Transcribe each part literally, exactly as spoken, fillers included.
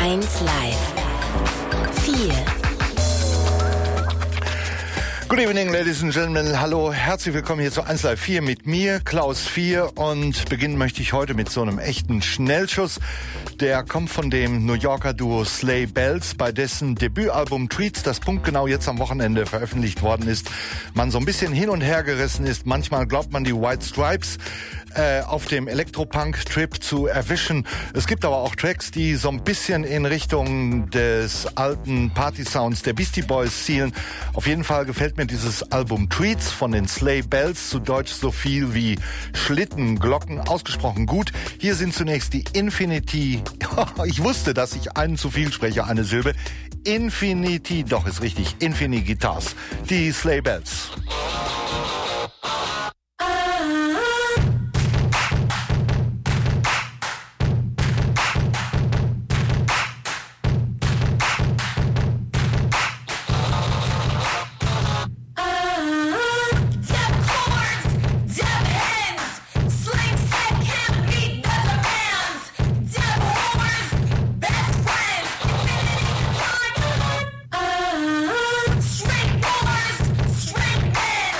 eins Live. vier. Good evening, ladies and gentlemen. Hallo, herzlich willkommen hier zu eins Live vier mit mir, Klaus vier. Und beginnen möchte ich heute mit so einem echten Schnellschuss. Der kommt von dem New Yorker Duo Sleigh Bells, bei dessen Debütalbum Treats, das punktgenau jetzt am Wochenende veröffentlicht worden ist, man so ein bisschen hin und her gerissen ist. Manchmal glaubt man, die White Stripes äh, auf dem Elektropunk-Trip zu erwischen. Es gibt aber auch Tracks, die so ein bisschen in Richtung des alten Party-Sounds der Beastie Boys zielen. Auf jeden Fall gefällt mir dieses Album Treats von den Sleigh Bells, zu Deutsch so viel wie Schlittenglocken, ausgesprochen gut. Hier sind zunächst die Infinity, ich wusste, dass ich einen zu viel spreche, eine Silbe, Infinity, doch ist richtig, Infinity Guitars, die Sleigh Bells. Straight rollers, straight men.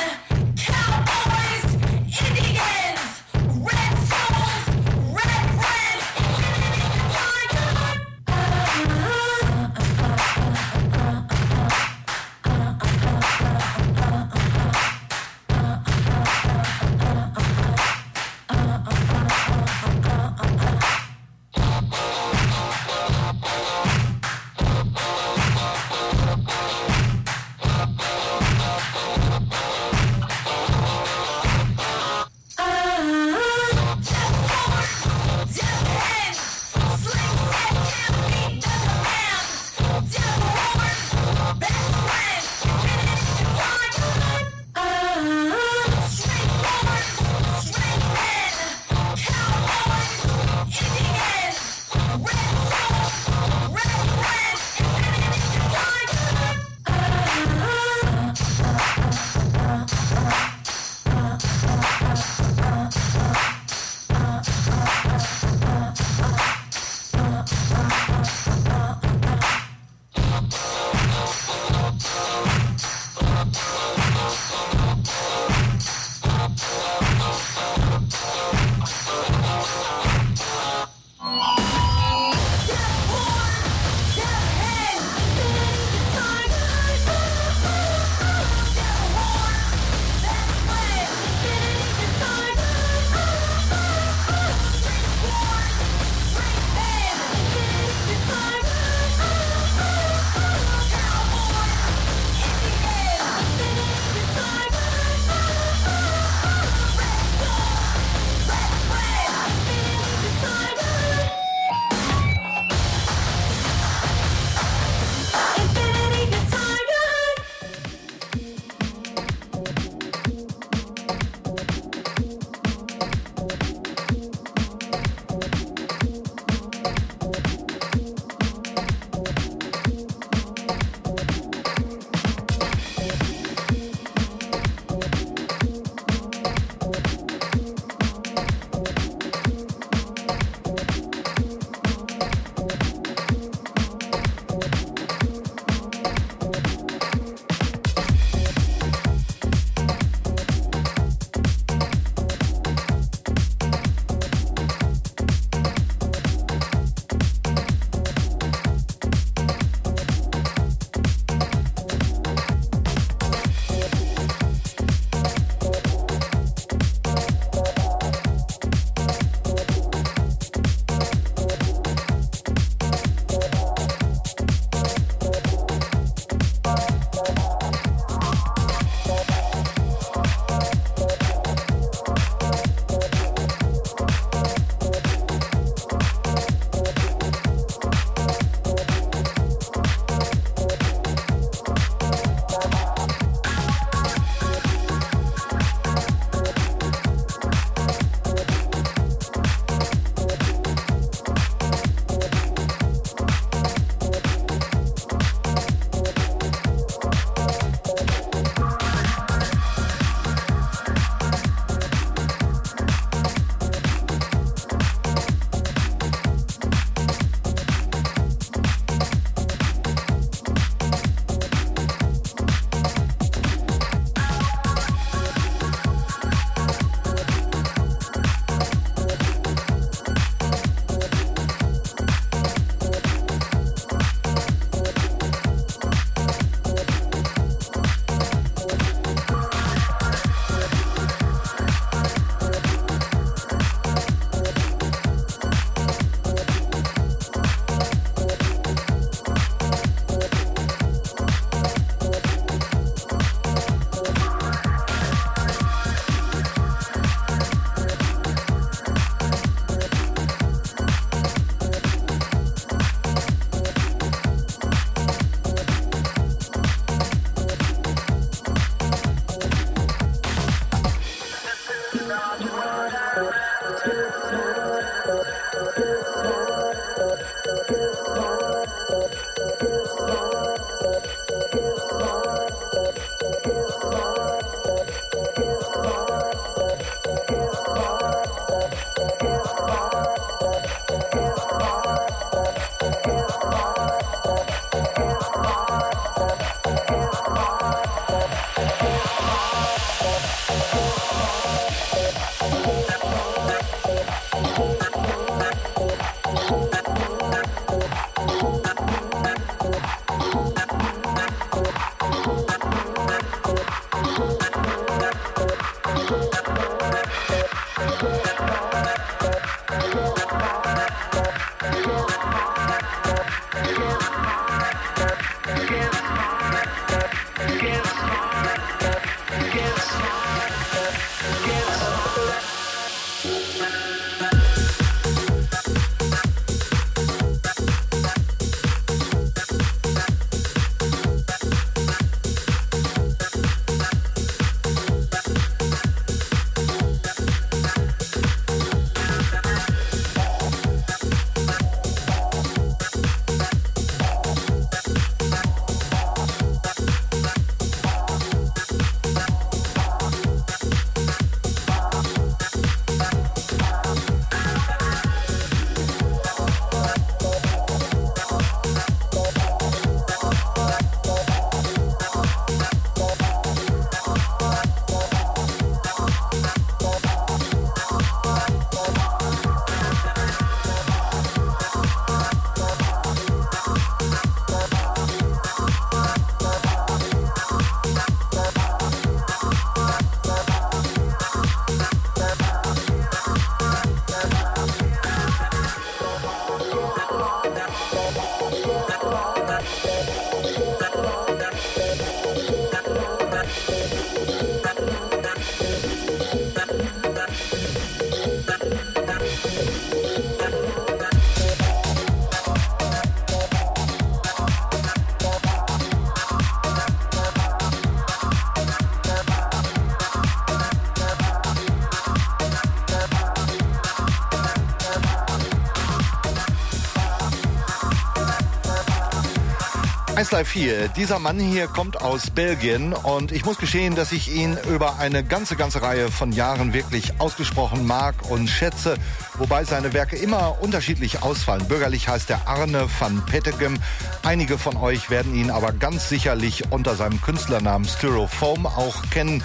eins Live vier. Dieser Mann hier kommt aus Belgien und ich muss gestehen, dass ich ihn über eine ganze, ganze Reihe von Jahren wirklich ausgesprochen mag und schätze, wobei seine Werke immer unterschiedlich ausfallen. Bürgerlich heißt er Arne van Petegem. Einige von euch werden ihn aber ganz sicherlich unter seinem Künstlernamen Styrofoam auch kennen.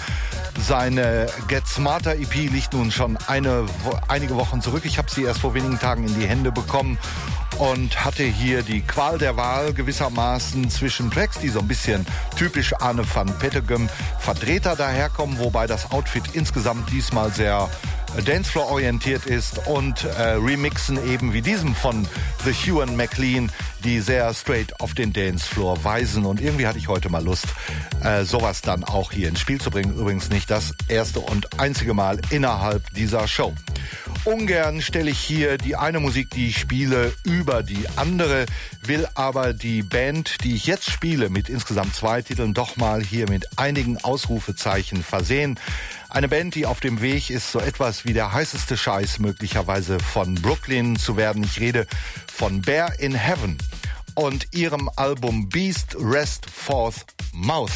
Seine Get Smarter E P liegt nun schon eine, einige Wochen zurück. Ich habe sie erst vor wenigen Tagen in die Hände bekommen und hatte hier die Qual der Wahl gewissermaßen zwischen Tracks, die so ein bisschen typisch Arne van Petegem Vertreter daherkommen, wobei das Outfit insgesamt diesmal sehr Dancefloor orientiert ist, und äh, Remixen eben wie diesem von The Hugh and McLean, die sehr straight auf den Dancefloor weisen. Und irgendwie hatte ich heute mal Lust, äh, sowas dann auch hier ins Spiel zu bringen. Übrigens nicht das erste und einzige Mal innerhalb dieser Show. Ungern stelle ich hier die eine Musik, die ich spiele, über die andere, will aber die Band, die ich jetzt spiele, mit insgesamt zwei Titeln doch mal hier mit einigen Ausrufezeichen versehen. Eine Band, die auf dem Weg ist, so etwas wie der heißeste Scheiß möglicherweise von Brooklyn zu werden. Ich rede von Bear in Heaven und ihrem Album Beast Rest Forth Mouth.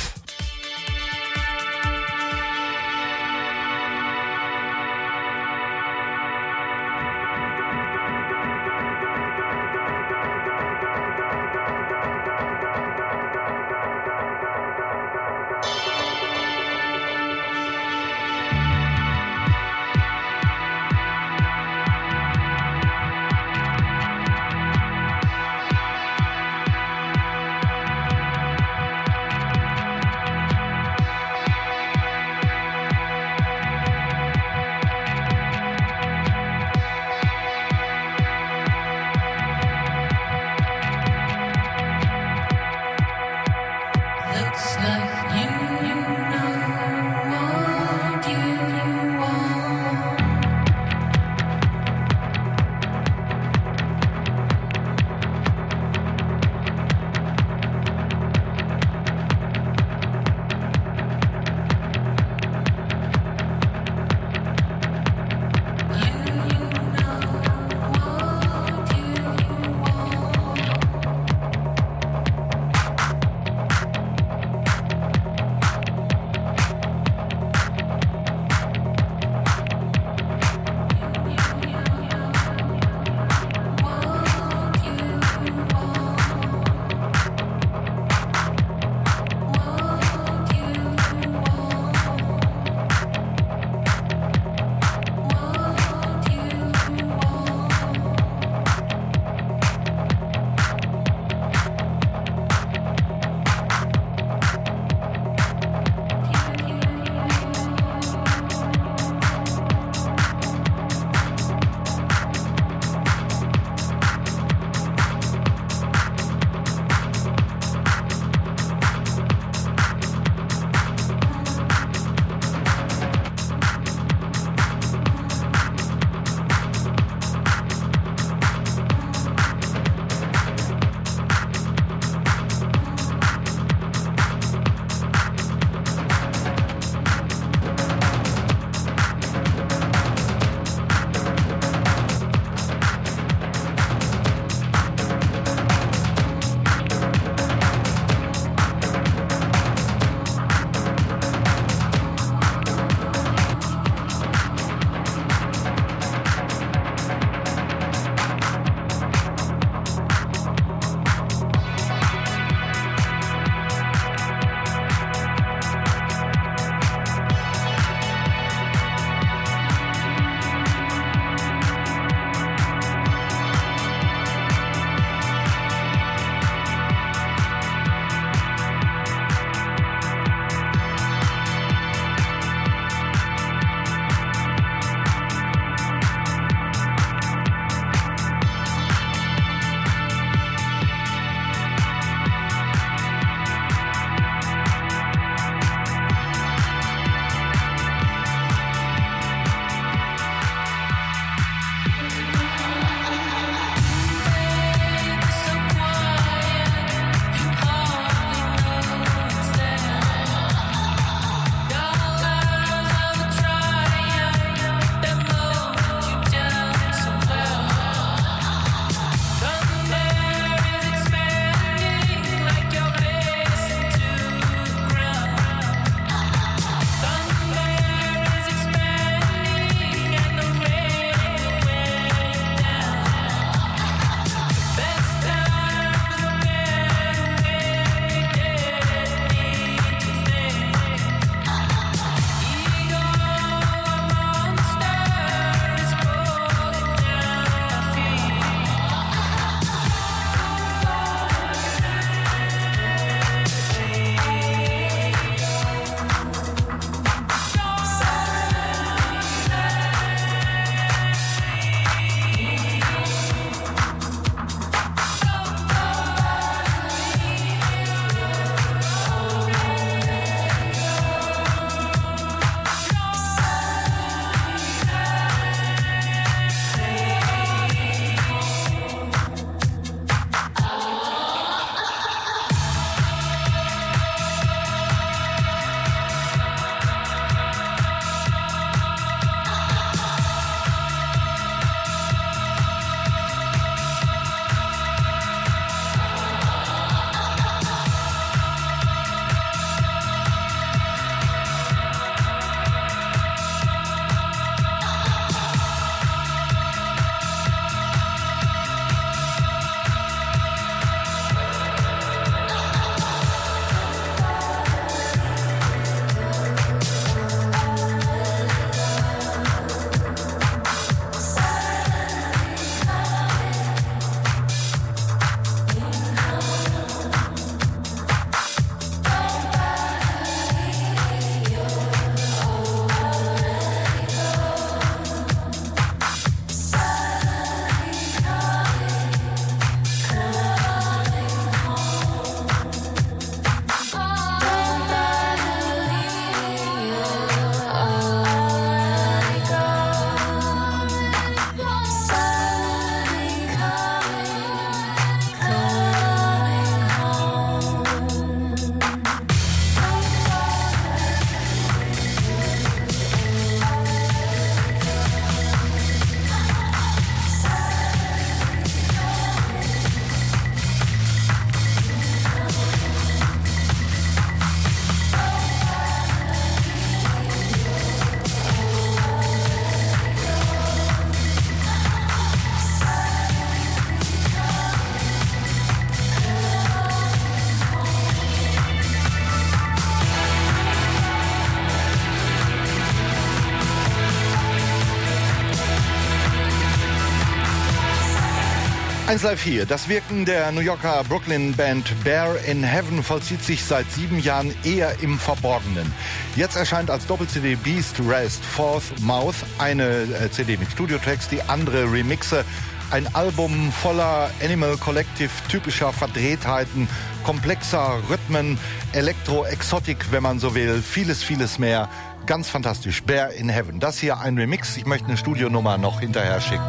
eins Live vier. Das Wirken der New Yorker Brooklyn-Band Bear in Heaven vollzieht sich seit sieben Jahren eher im Verborgenen. Jetzt erscheint als Doppel-C D Beast Rest Fourth Mouth, eine C D mit Studiotracks, die andere Remixe, ein Album voller Animal Collective typischer Verdrehtheiten, komplexer Rhythmen, Elektro-Exotik, wenn man so will, vieles, vieles mehr. Ganz fantastisch. Bear in Heaven. Das hier ein Remix. Ich möchte eine Studionummer noch hinterher schicken.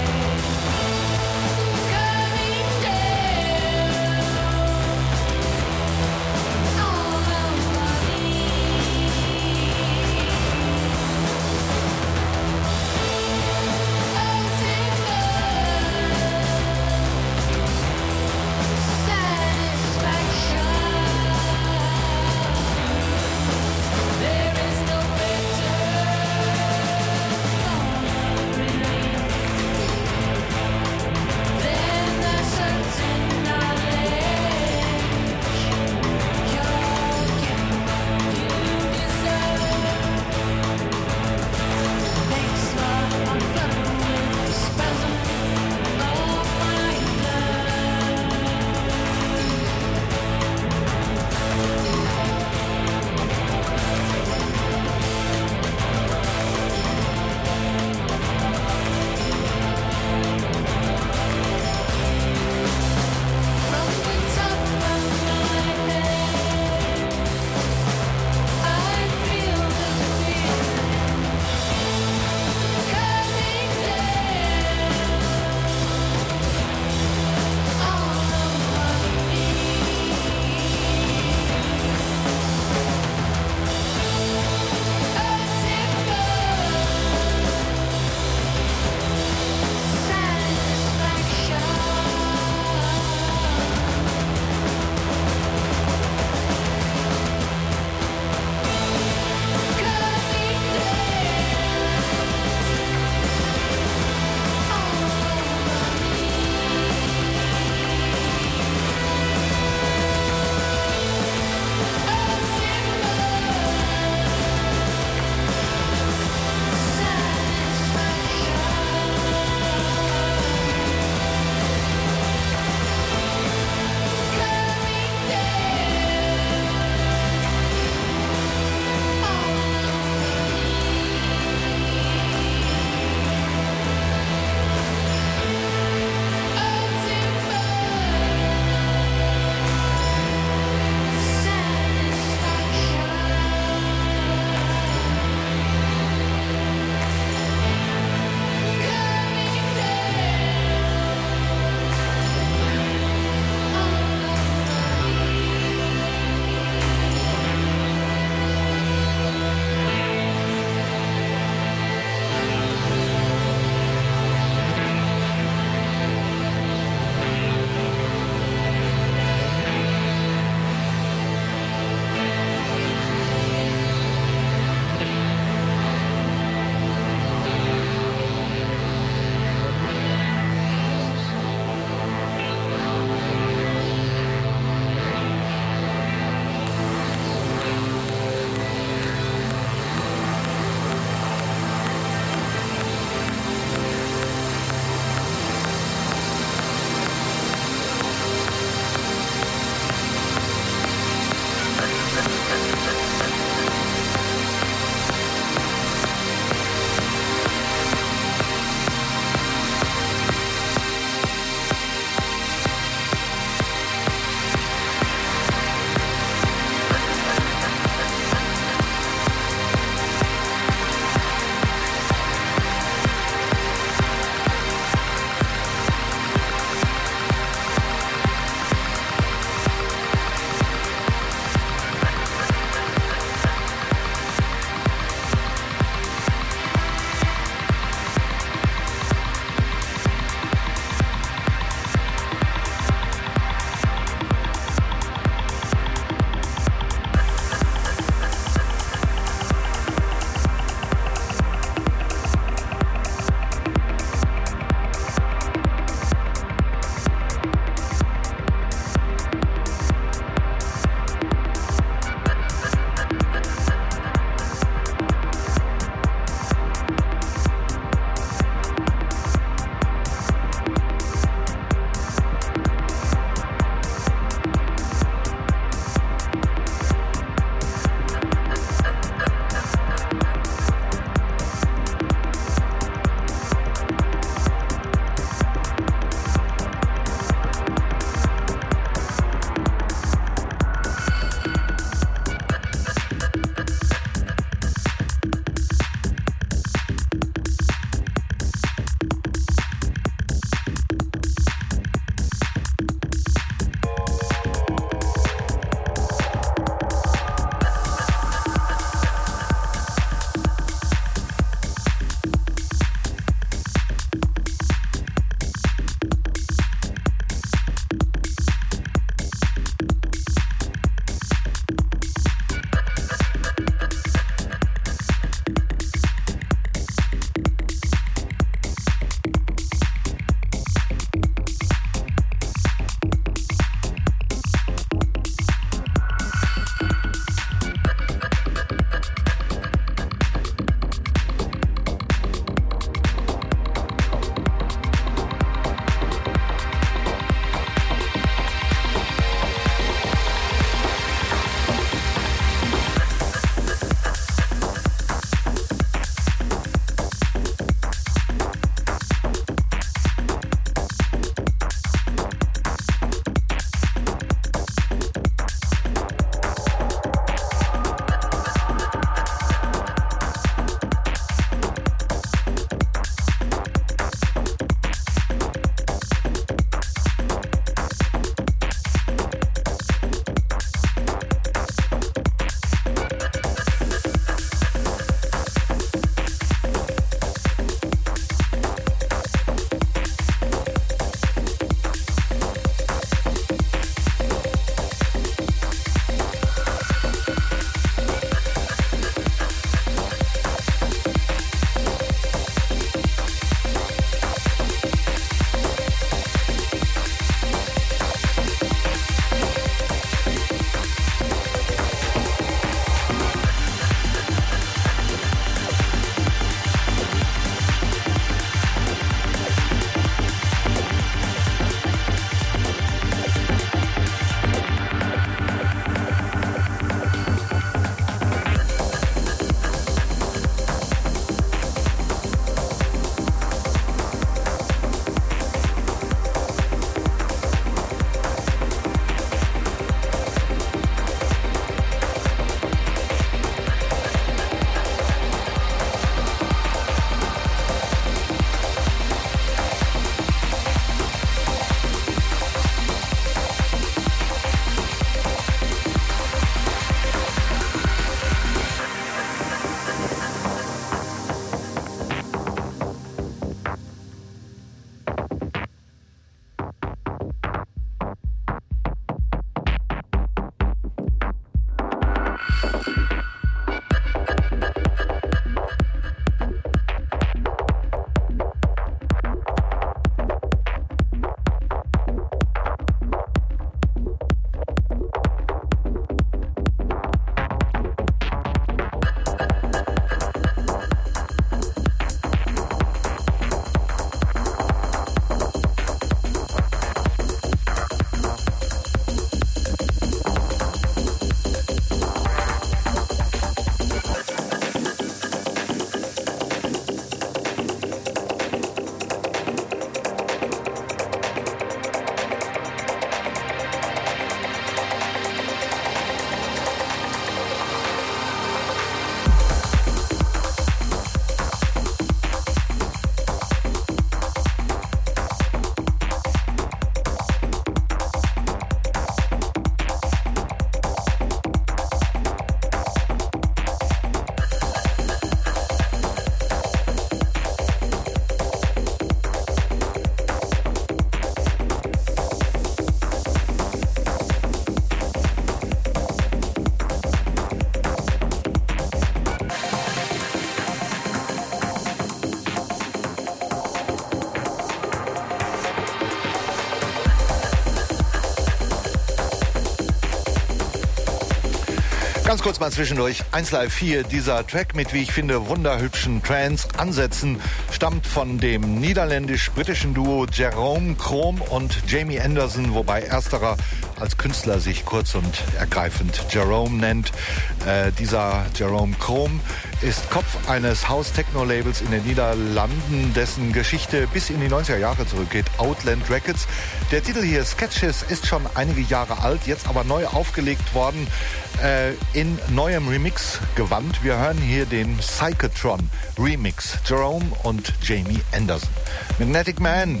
Ganz kurz mal zwischendurch, eins Live vier, dieser Track mit, wie ich finde, wunderhübschen Trance-Ansätzen stammt von dem niederländisch-britischen Duo Jerome Chrome und Jamie Anderson, wobei ersterer als Künstler sich kurz und ergreifend Jerome nennt. Äh, dieser Jerome Chrome ist Kopf eines House-Techno-Labels in den Niederlanden, dessen Geschichte bis in die neunziger Jahre zurückgeht, Outland Records. Der Titel hier, Sketches, ist schon einige Jahre alt, jetzt aber neu aufgelegt worden, äh, in neuem Remix-Gewand. Wir hören hier den Psychotron Remix, Jerome und Jamie Anderson. Magnetic Man.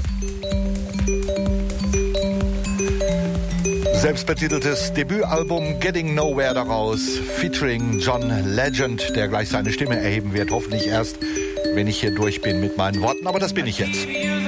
Selbstbetiteltes Debütalbum Getting Nowhere daraus, featuring John Legend, der gleich seine Stimme erheben wird. Hoffentlich erst, wenn ich hier durch bin mit meinen Worten, aber das bin ich jetzt.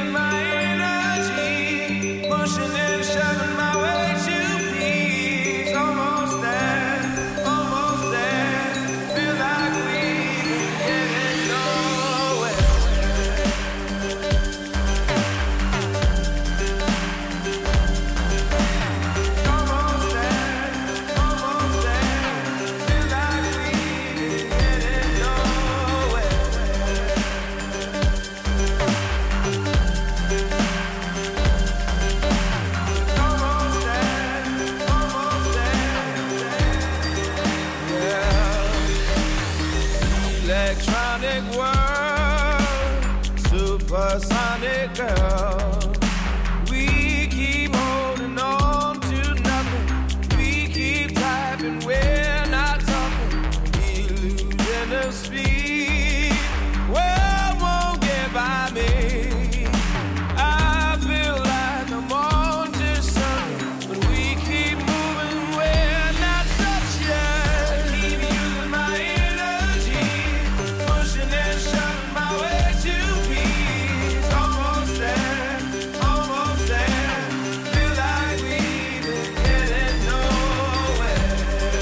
Supersonic girl, we keep holding on to nothing. We keep typing, we're not talking. Illusion of speed, well, won't get by me. I feel like I'm on to something, but we keep moving, we're not touching. I keep using my energy, pushing and shoving my way to peace. Almost there, almost there. Feel like we've been getting nowhere.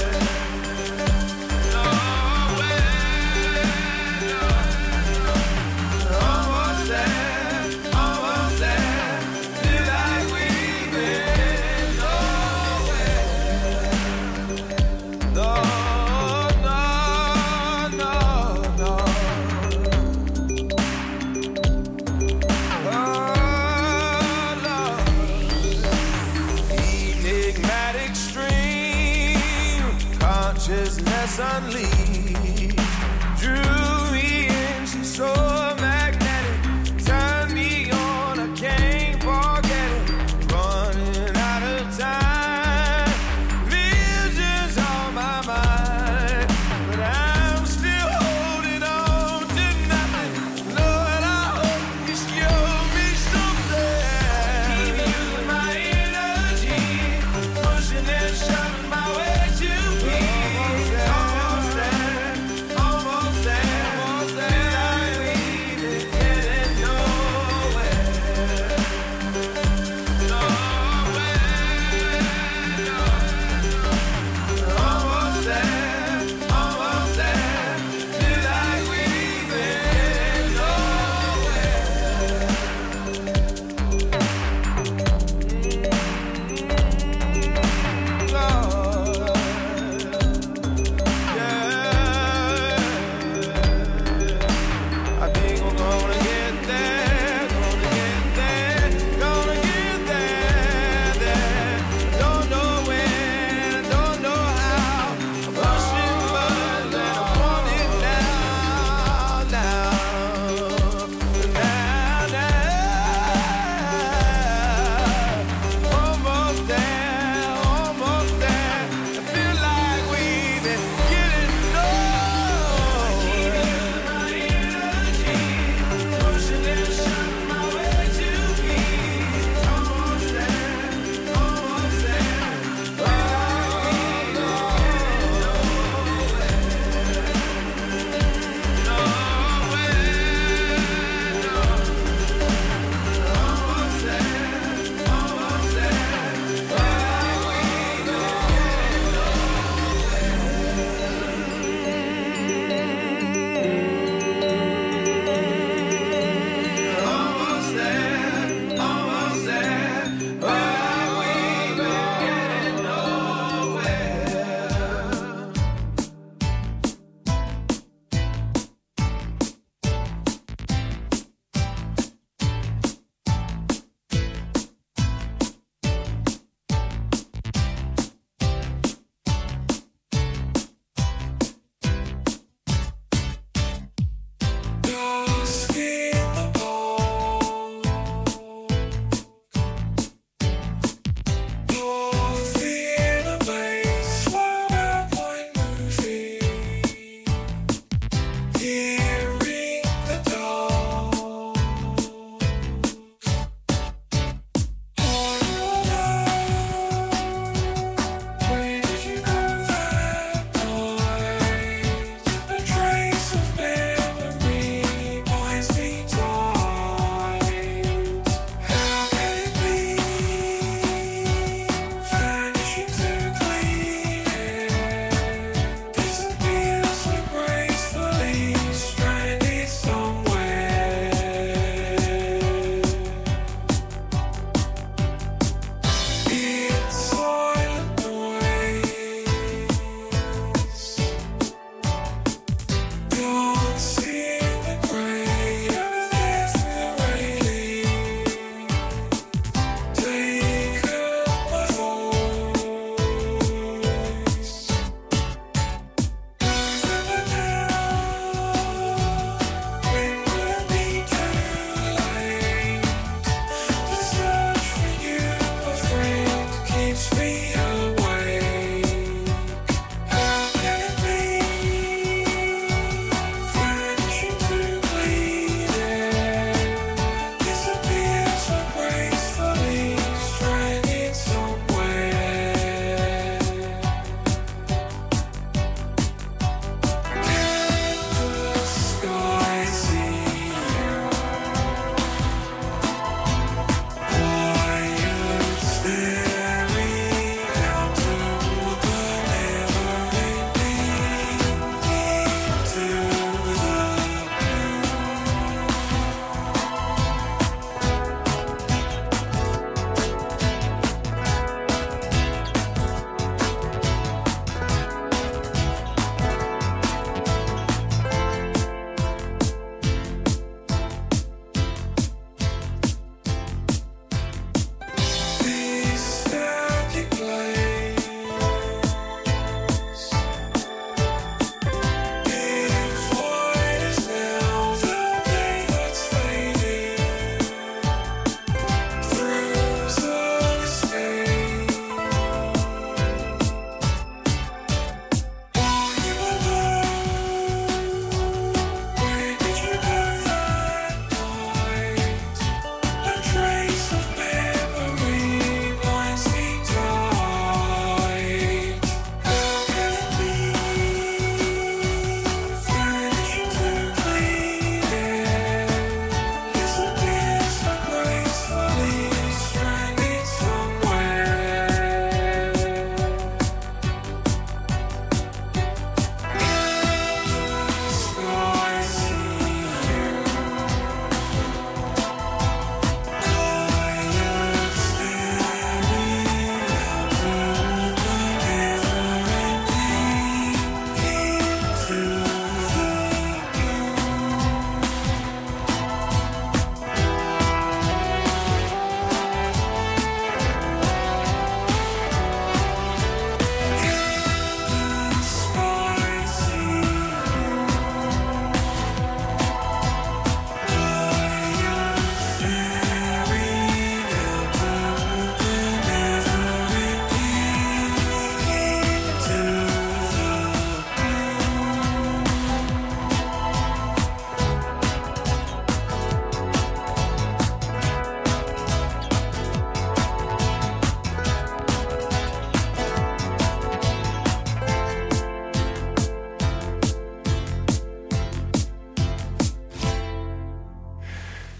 Nowhere, no. Almost there, almost there. Feel like we've been nowhere. No, no, no, no. Oh, Lord. Enigmatic stream, consciousness unleashed, drew me in, she's so magnetic, turned me on, I can't forget it, running out of time, visions on my mind, but I'm still holding on to nothing. Lord, I hope you show me something. Keep using my energy, pushing and shoving my way to peace. Almost there, almost there.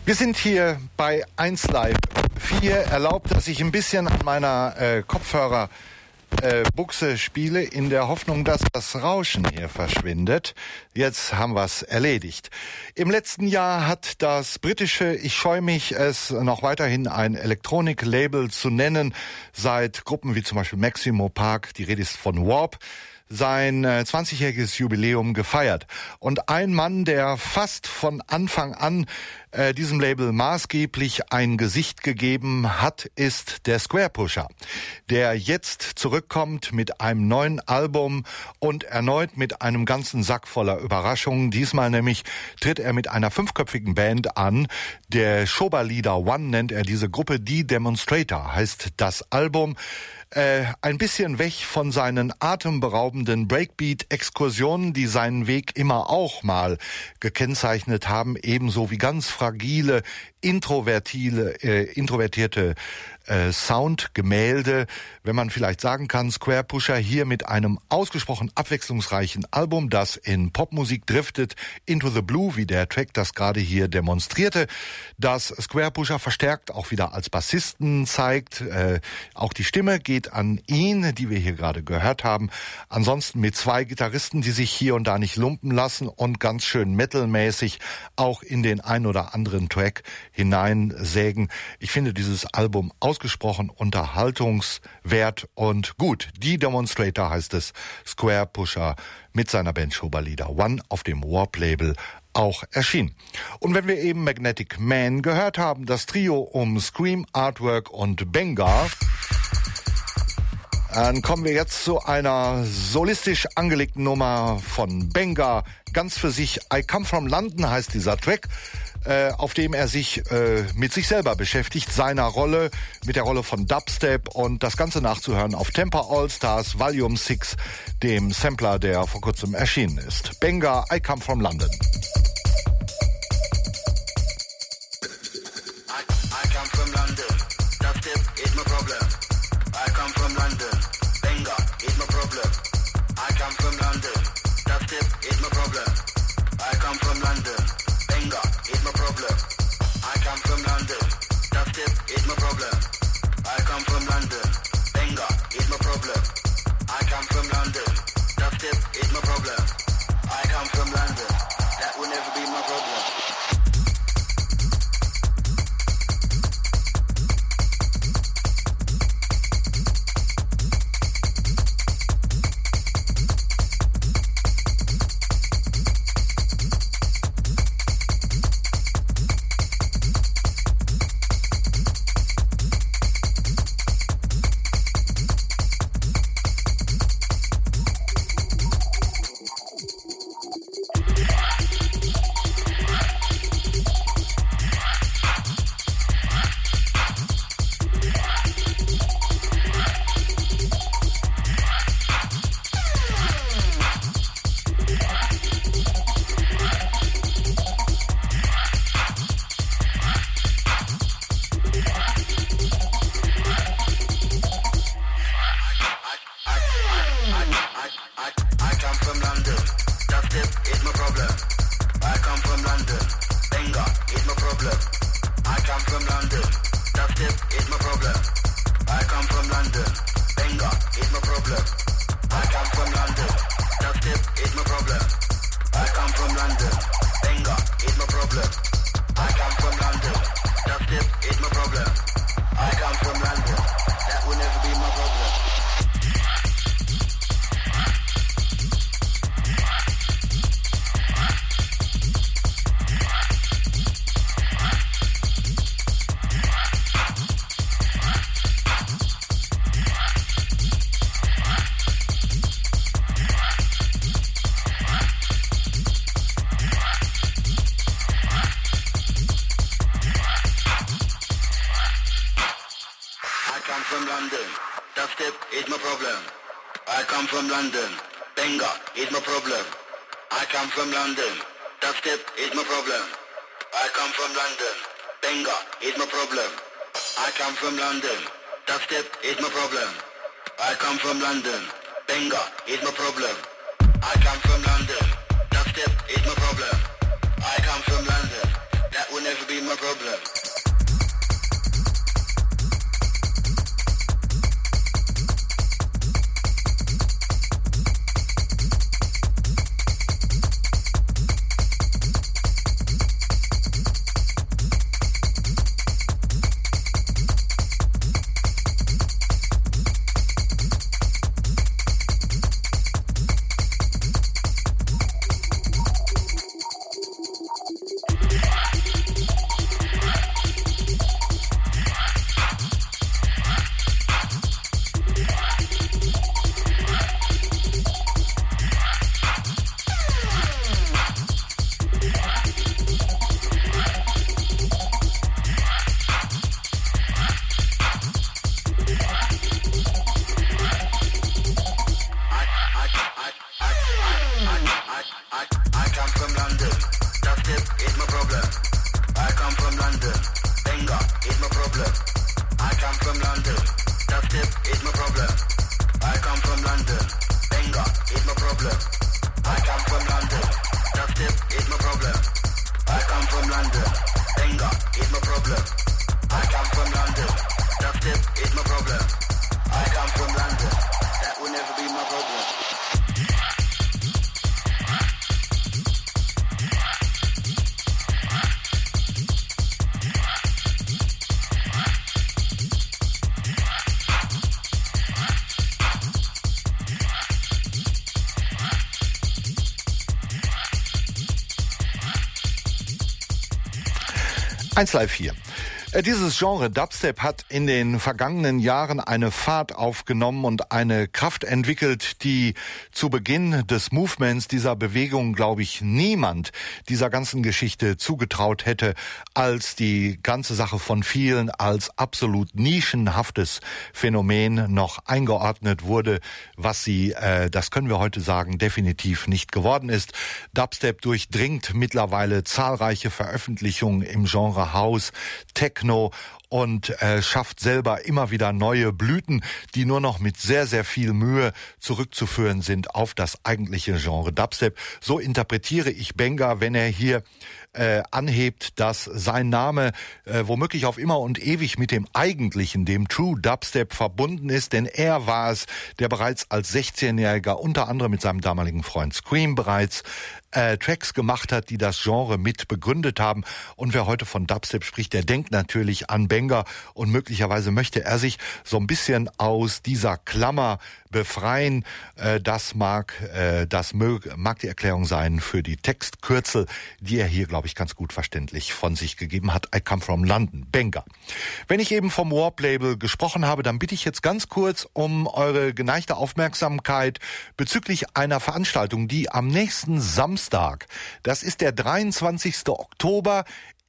Wir sind hier bei eins Live vier. Erlaubt, dass ich ein bisschen an meiner äh, Kopfhörer äh, Buchse spiele, in der Hoffnung, dass das Rauschen hier verschwindet. Jetzt haben wir es erledigt. Im letzten Jahr hat das britische, ich scheue mich, es noch weiterhin ein Elektronik-Label zu nennen, seit Gruppen wie zum Beispiel Maximo Park, die Rede ist von Warp, sein zwanzigjähriges Jubiläum gefeiert. Und ein Mann, der fast von Anfang an äh, diesem Label maßgeblich ein Gesicht gegeben hat, ist der Squarepusher, der jetzt zurückkommt mit einem neuen Album und erneut mit einem ganzen Sack voller Überraschungen. Diesmal nämlich tritt er mit einer fünfköpfigen Band an. Der Schoberleader One nennt er diese Gruppe. Die Demonstrator heißt das Album. Äh, ein bisschen weg von seinen atemberaubenden Breakbeat-Exkursionen, die seinen Weg immer auch mal gekennzeichnet haben, ebenso wie ganz fragile, introvertile, äh, introvertierte äh, Soundgemälde, wenn man vielleicht sagen kann, Squarepusher hier mit einem ausgesprochen abwechslungsreichen Album, das in Popmusik driftet, Into the Blue, wie der Track das gerade hier demonstrierte, das Squarepusher verstärkt auch wieder als Bassisten zeigt, äh, auch die Stimme geht an ihn, die wir hier gerade gehört haben, ansonsten mit zwei Gitarristen, die sich hier und da nicht lumpen lassen und ganz schön metalmäßig auch in den ein oder anderen Track hineinsägen. Ich finde dieses Album ausgesprochen unterhaltungswert und gut. Die Demonstrator heißt es, Squarepusher mit seiner Band Schoberleader One auf dem Warp-Label auch erschienen. Und wenn wir eben Magnetic Man gehört haben, das Trio um Scream, Artwork und Benga, dann kommen wir jetzt zu einer solistisch angelegten Nummer von Benga. Ganz für sich, I Come From London heißt dieser Track, äh, auf dem er sich äh, mit sich selber beschäftigt, seiner Rolle, mit der Rolle von Dubstep, und das Ganze nachzuhören auf Temper All Stars Volume six, dem Sampler, der vor kurzem erschienen ist. Benga, I Come From London. Dubstep is my problem. I come from London. that will never be my problem. eins Live vier. Dieses Genre Dubstep hat in den vergangenen Jahren eine Fahrt aufgenommen und eine Kraft entwickelt, die zu Beginn des Movements dieser Bewegung, glaube ich, niemand dieser ganzen Geschichte zugetraut hätte, als die ganze Sache von vielen als absolut nischenhaftes Phänomen noch eingeordnet wurde, was sie, äh, das können wir heute sagen, definitiv nicht geworden ist. Dubstep durchdringt mittlerweile zahlreiche Veröffentlichungen im Genre House, Techno und äh, schafft selber immer wieder neue Blüten, die nur noch mit sehr, sehr viel Mühe zurückzuführen sind auf das eigentliche Genre Dubstep. So interpretiere ich Benga, wenn er hier äh, anhebt, dass sein Name äh, womöglich auf immer und ewig mit dem eigentlichen, dem True Dubstep verbunden ist, denn er war es, der bereits als sechzehnjähriger unter anderem mit seinem damaligen Freund Scream bereits Äh, Tracks gemacht hat, die das Genre mit begründet haben. Und wer heute von Dubstep spricht, der denkt natürlich an Benga und möglicherweise möchte er sich so ein bisschen aus dieser Klammer befreien. Äh, das mag, äh, das mög, mag die Erklärung sein für die Textkürzel, die er hier, glaube ich, ganz gut verständlich von sich gegeben hat. I come from London, Benga. Wenn ich eben vom Warp-Label gesprochen habe, dann bitte ich jetzt ganz kurz um eure geneigte Aufmerksamkeit bezüglich einer Veranstaltung, die am nächsten Samstag Samstag. Das ist der dreiundzwanzigsten Oktober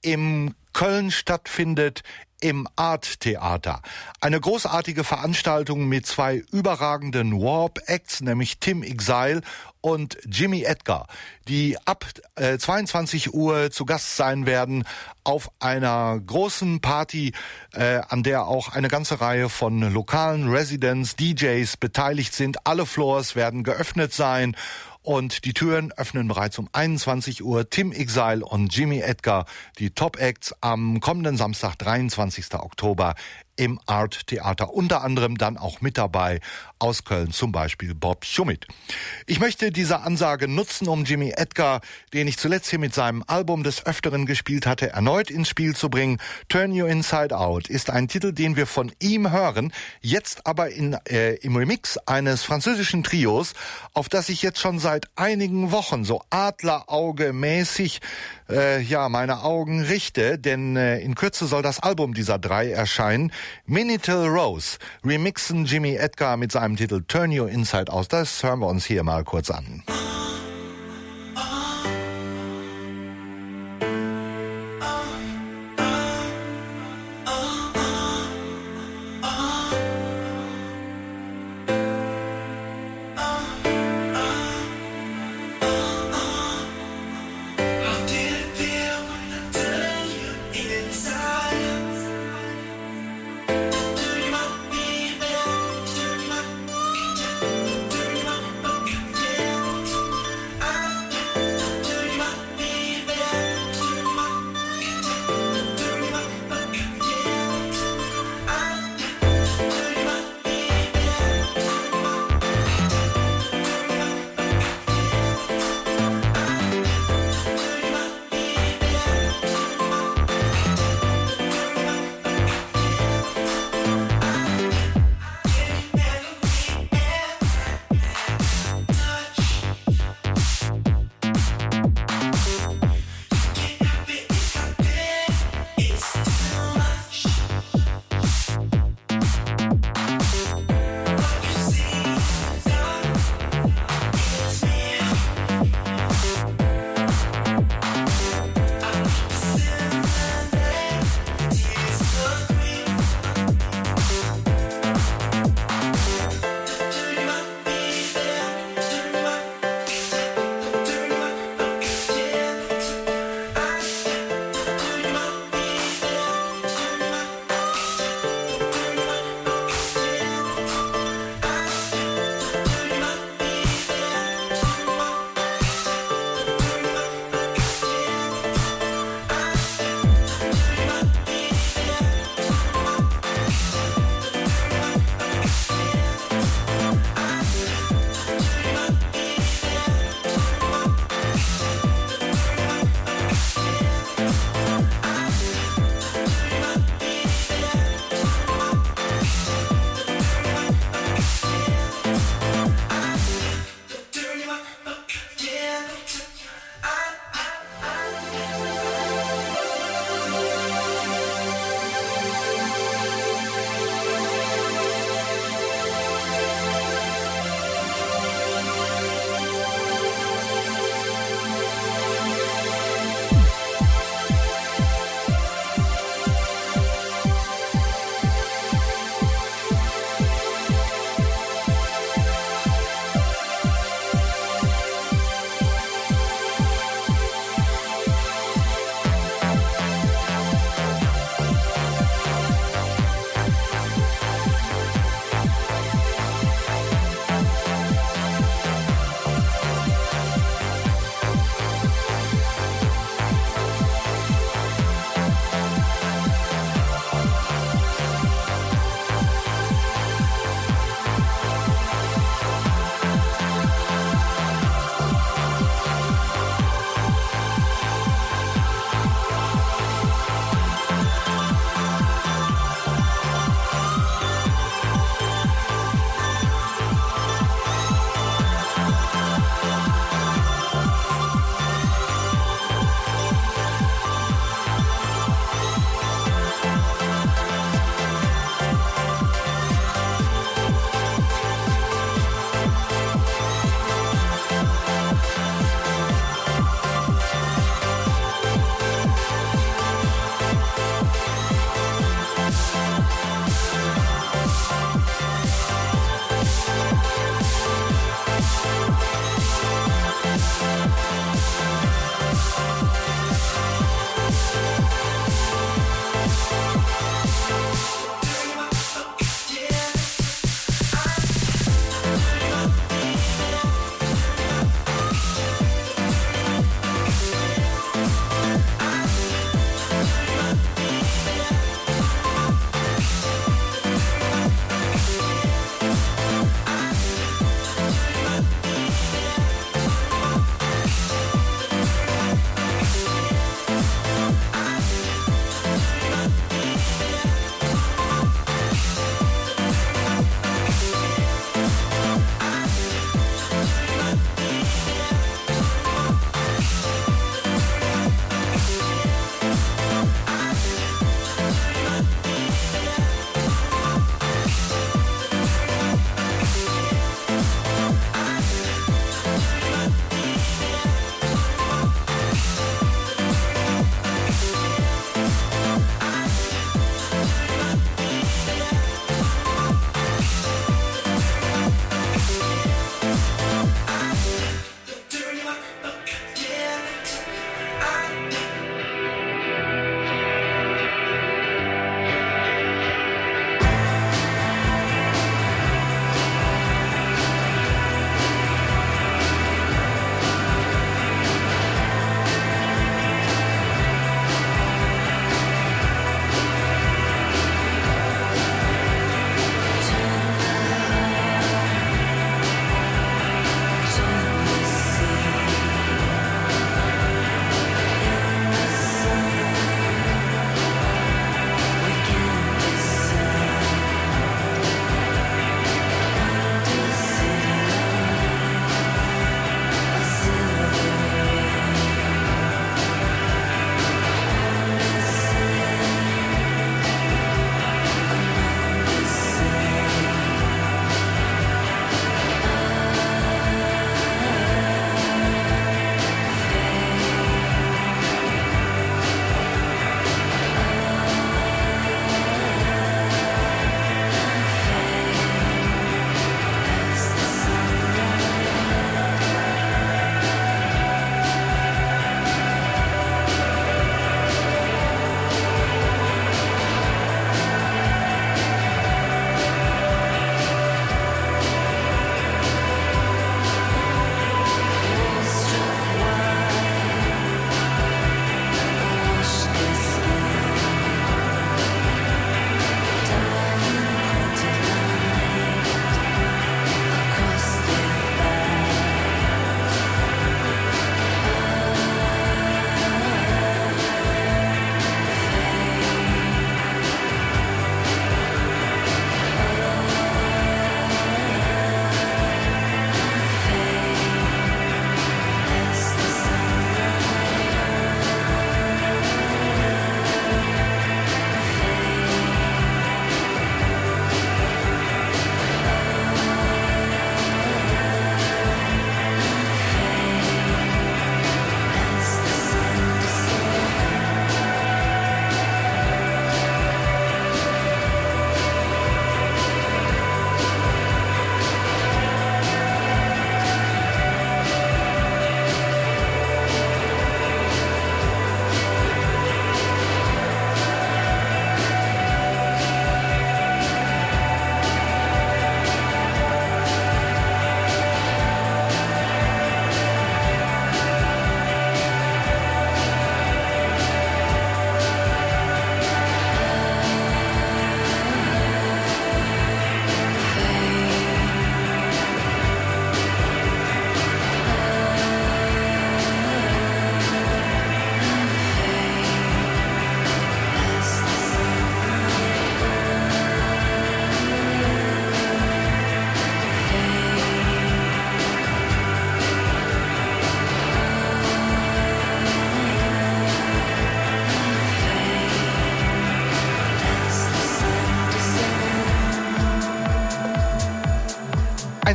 im Köln stattfindet im Art Theater. Eine großartige Veranstaltung mit zwei überragenden Warp-Acts, nämlich Tim Exile und Jimmy Edgar, die ab äh, zweiundzwanzig Uhr zu Gast sein werden auf einer großen Party, äh, an der auch eine ganze Reihe von lokalen Residents, D Js beteiligt sind. Alle Floors werden geöffnet sein. Und die Türen öffnen bereits um einundzwanzig Uhr. Tim Exile und Jimmy Edgar, die Top-Acts am kommenden Samstag, dreiundzwanzigsten Oktober im Art Theater. Unter anderem dann auch mit dabei aus Köln, zum Beispiel Bob Schumit. Ich möchte diese Ansage nutzen, um Jimmy Edgar, den ich zuletzt hier mit seinem Album des Öfteren gespielt hatte, erneut ins Spiel zu bringen. Turn You Inside Out ist ein Titel, den wir von ihm hören, jetzt aber in, äh, im Remix eines französischen Trios, auf das ich jetzt schon seit einigen Wochen so Adlerauge-mäßig äh, ja, meine Augen richte, denn äh, in Kürze soll das Album dieser drei erscheinen. Minitel Rose remixen Jimmy Edgar mit seinem Titel Turn You Inside Out. Das hören wir uns hier mal kurz an. Turn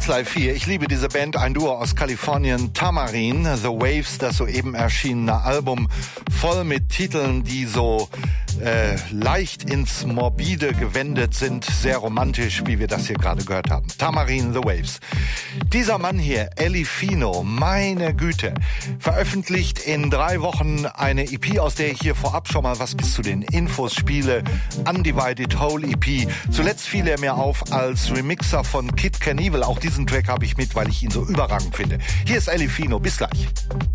eins Live vier. Ich liebe diese Band, ein Duo aus Kalifornien, Tamarine, The Waves, das soeben erschienene Album, voll mit Titeln, die so äh, leicht ins Morbide gewendet sind, sehr romantisch, wie wir das hier gerade gehört haben. Tamarine, The Waves. Dieser Mann hier, Eli Fino, meine Güte, veröffentlicht in drei Wochen eine E P, aus der ich hier vorab schon mal was bis zu den Infos spiele. Undivided Whole E P. Zuletzt fiel er mir auf als Remixer von Kid Knievel. Auch diesen Track habe ich mit, weil ich ihn so überragend finde. Hier ist Eli Fino. Bis gleich.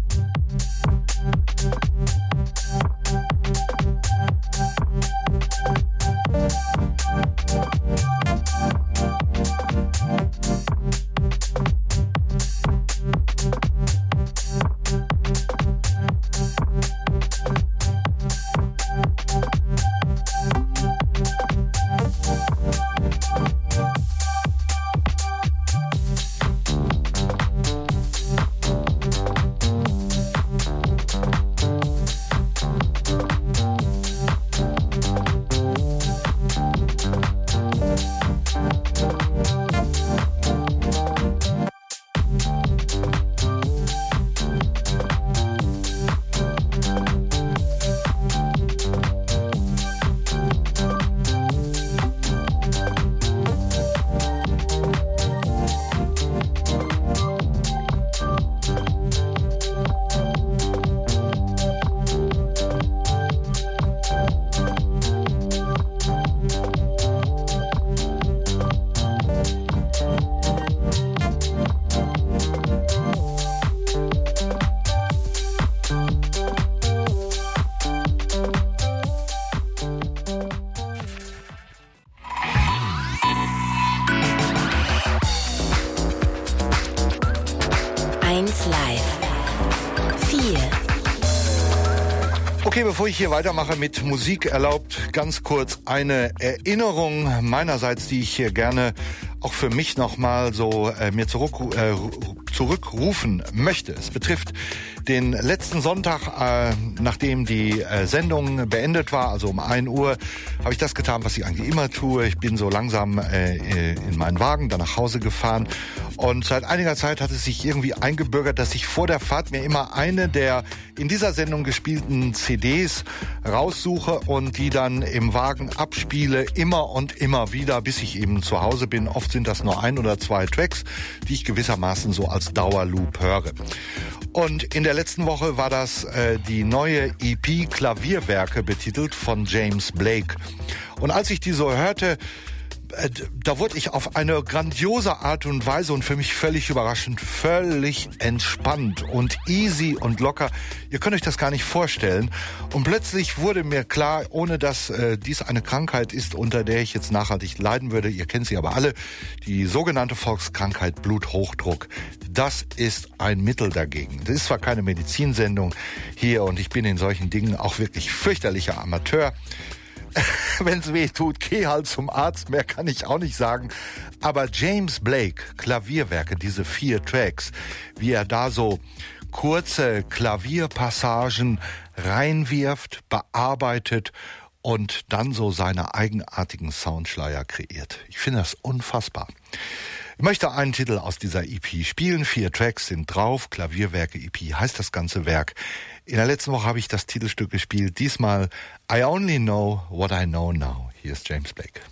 Okay, bevor ich hier weitermache mit Musik, erlaubt ganz kurz eine Erinnerung meinerseits, die ich hier gerne auch für mich nochmal so äh, mir zurück, äh, zurückrufen möchte. Es betrifft den letzten Sonntag, äh, nachdem die äh, Sendung beendet war, also um ein Uhr, habe ich das getan, was ich eigentlich immer tue. Ich bin so langsam äh, in meinen Wagen dann nach Hause gefahren und seit einiger Zeit hat es sich irgendwie eingebürgert, dass ich vor der Fahrt mir immer eine der in dieser Sendung gespielten C Ds raussuche und die dann im Wagen abspiele, immer und immer wieder, bis ich eben zu Hause bin. Oft sind das nur ein oder zwei Tracks, die ich gewissermaßen so als Dauerloop höre. Und in der letzten Woche war das äh, die neue E P Klavierwerke betitelt von James Blake. Und als ich die so hörte, äh, da wurde ich auf eine grandiose Art und Weise und für mich völlig überraschend, völlig entspannt und easy und locker. Ihr könnt euch das gar nicht vorstellen. Und plötzlich wurde mir klar, ohne dass äh, dies eine Krankheit ist, unter der ich jetzt nachhaltig leiden würde, ihr kennt sie aber alle, die sogenannte Volkskrankheit Bluthochdruck. Das ist ein Mittel dagegen. Das ist zwar keine Medizinsendung hier und ich bin in solchen Dingen auch wirklich fürchterlicher Amateur. Wenn es weh tut, geh halt zum Arzt, mehr kann ich auch nicht sagen. Aber James Blake, Klavierwerke, diese vier Tracks, wie er da so kurze Klavierpassagen reinwirft, bearbeitet und dann so seine eigenartigen Soundschleier kreiert. Ich finde das unfassbar. Ich möchte einen Titel aus dieser E P spielen. Vier Tracks sind drauf. Klavierwerke E P heißt das ganze Werk. In der letzten Woche habe ich das Titelstück gespielt. Diesmal I Only Know What I Know Now. Hier ist James Blake.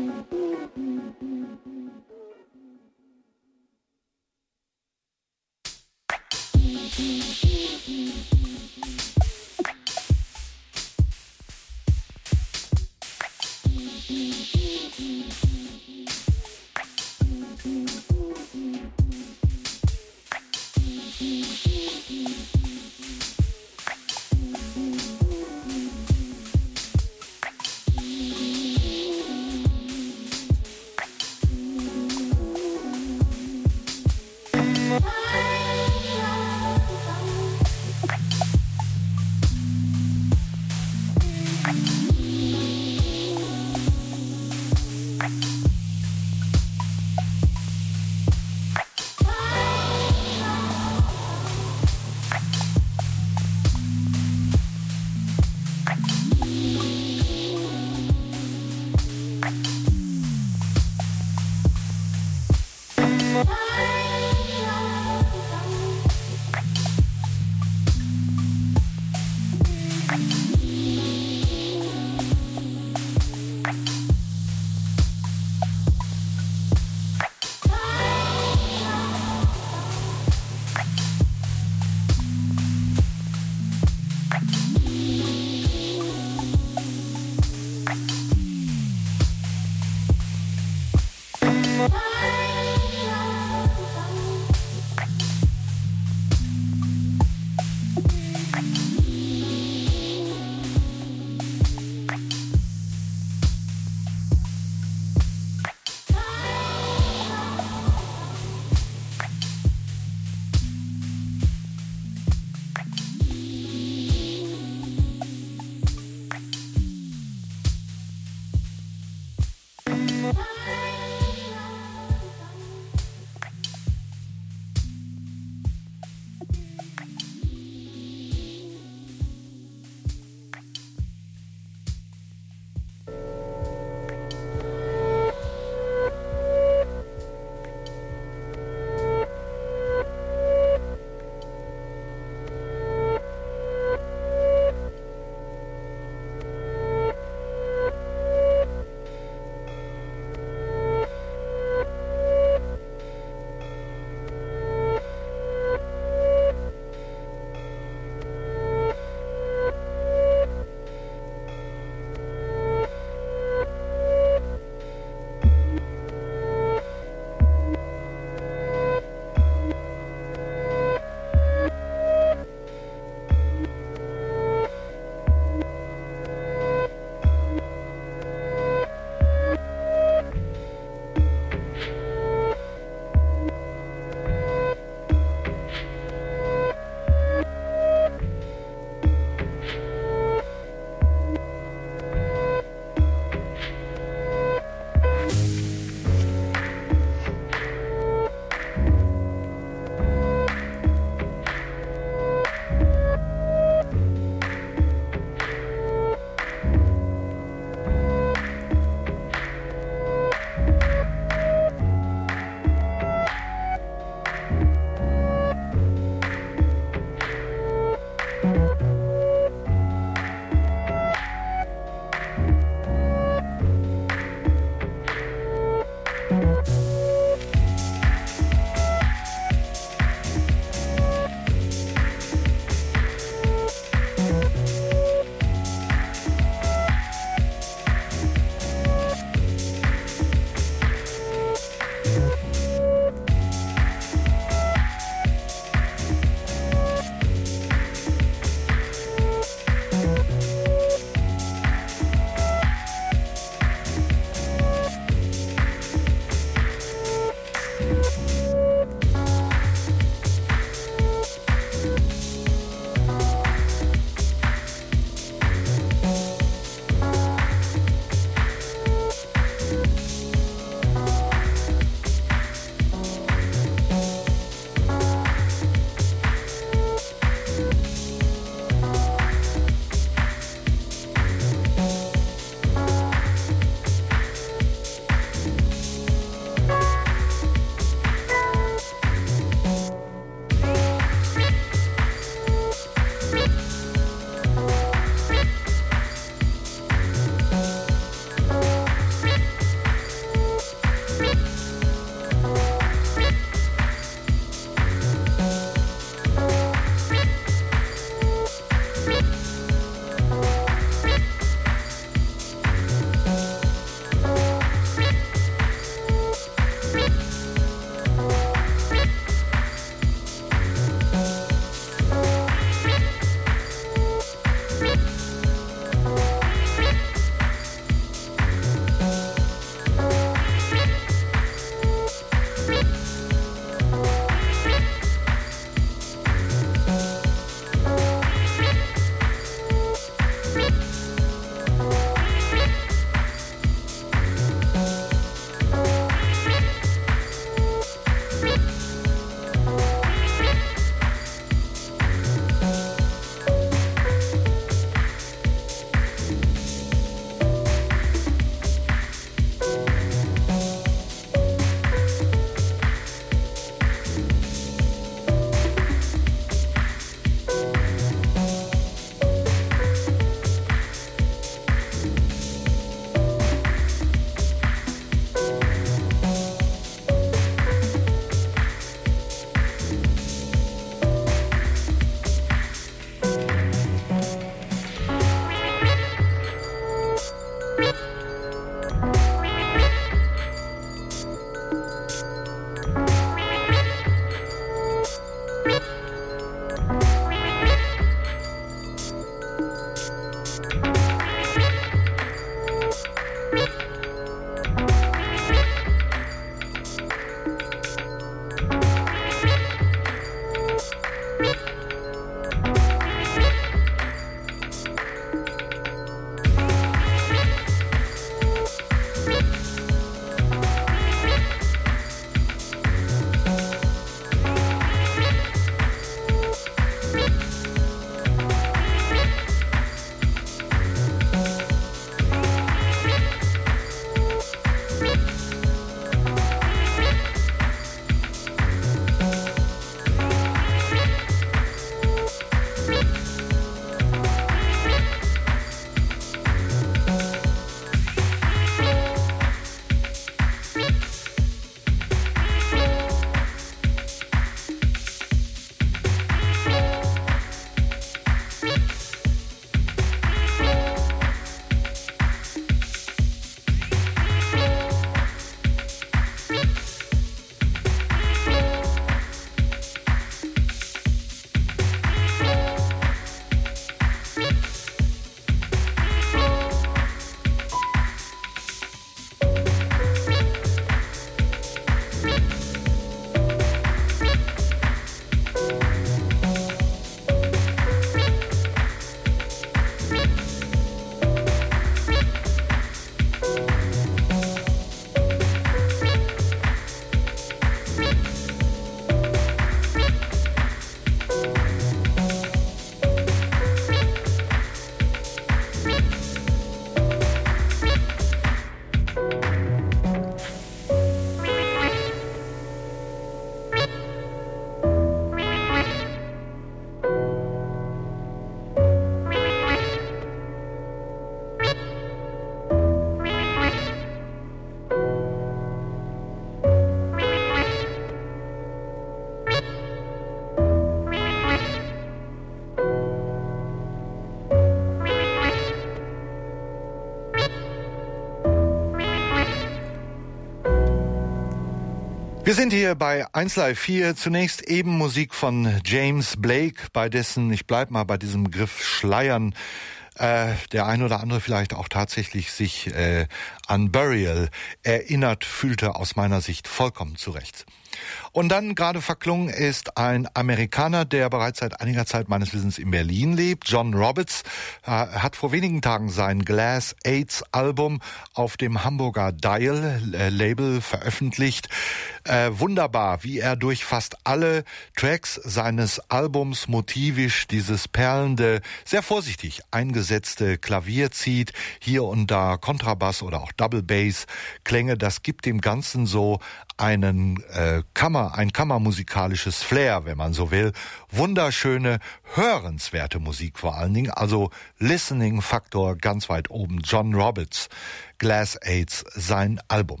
Wir sind hier bei eins Live vier. Zunächst eben Musik von James Blake, bei dessen, ich bleib mal bei diesem Begriff Schleiern, äh, der ein oder andere vielleicht auch tatsächlich sich äh, an Burial erinnert fühlte, aus meiner Sicht vollkommen zu Recht. Und dann gerade verklungen ist ein Amerikaner, der bereits seit einiger Zeit meines Wissens in Berlin lebt. John Roberts äh, hat vor wenigen Tagen sein Glass Aids Album auf dem Hamburger Dial äh, Label veröffentlicht. Äh, wunderbar, wie er durch fast alle Tracks seines Albums motivisch dieses perlende, sehr vorsichtig eingesetzte Klavier zieht. Hier und da Kontrabass oder auch Double Bass Klänge. Das gibt dem Ganzen so einen äh, Kammer, ein kammermusikalisches Flair, wenn man so will. Wunderschöne, hörenswerte Musik vor allen Dingen, also Listening-Faktor ganz weit oben. John Roberts, Glass Aids, sein Album.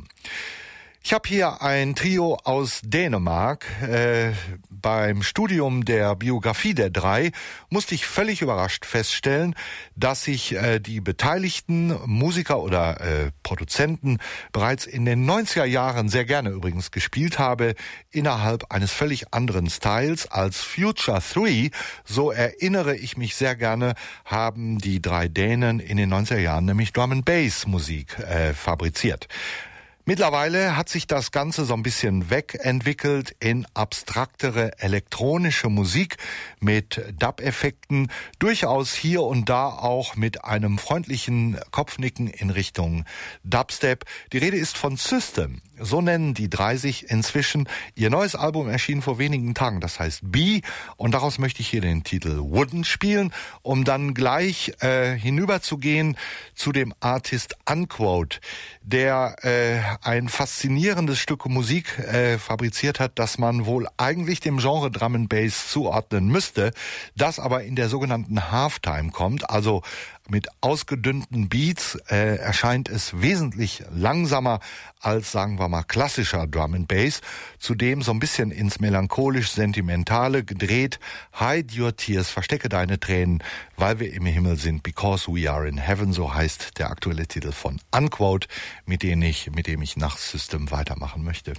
Ich habe hier ein Trio aus Dänemark. Äh, beim Studium der Biografie der drei musste ich völlig überrascht feststellen, dass sich äh, die beteiligten Musiker oder äh, Produzenten bereits in den neunziger Jahren, sehr gerne übrigens, gespielt habe, innerhalb eines völlig anderen Styles als Future drei. So erinnere ich mich sehr gerne, haben die drei Dänen in den neunziger Jahren nämlich Drum and Bass Musik äh, fabriziert. Mittlerweile hat sich das Ganze so ein bisschen wegentwickelt in abstraktere elektronische Musik mit Dub-Effekten, durchaus hier und da auch mit einem freundlichen Kopfnicken in Richtung Dubstep. Die Rede ist von System. So nennen die drei sich inzwischen. Ihr neues Album erschien vor wenigen Tagen, das heißt B, und daraus möchte ich hier den Titel Wooden spielen, um dann gleich äh, hinüberzugehen zu dem Artist Unquote, der äh, ein faszinierendes Stück Musik äh, fabriziert hat, das man wohl eigentlich dem Genre Drum and Bass zuordnen müsste, das aber in der sogenannten Halftime kommt, also mit ausgedünnten Beats äh, erscheint es wesentlich langsamer als, sagen wir mal, klassischer Drum and Bass, zudem so ein bisschen ins melancholisch-sentimentale gedreht. Hide your tears, verstecke deine Tränen, weil wir im Himmel sind, because we are in heaven, so heißt der aktuelle Titel von Unquote, mit dem ich, mit dem ich nach System weitermachen möchte.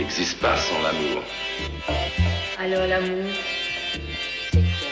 n'existe pas sans l'amour. Alors l'amour, c'est quoi?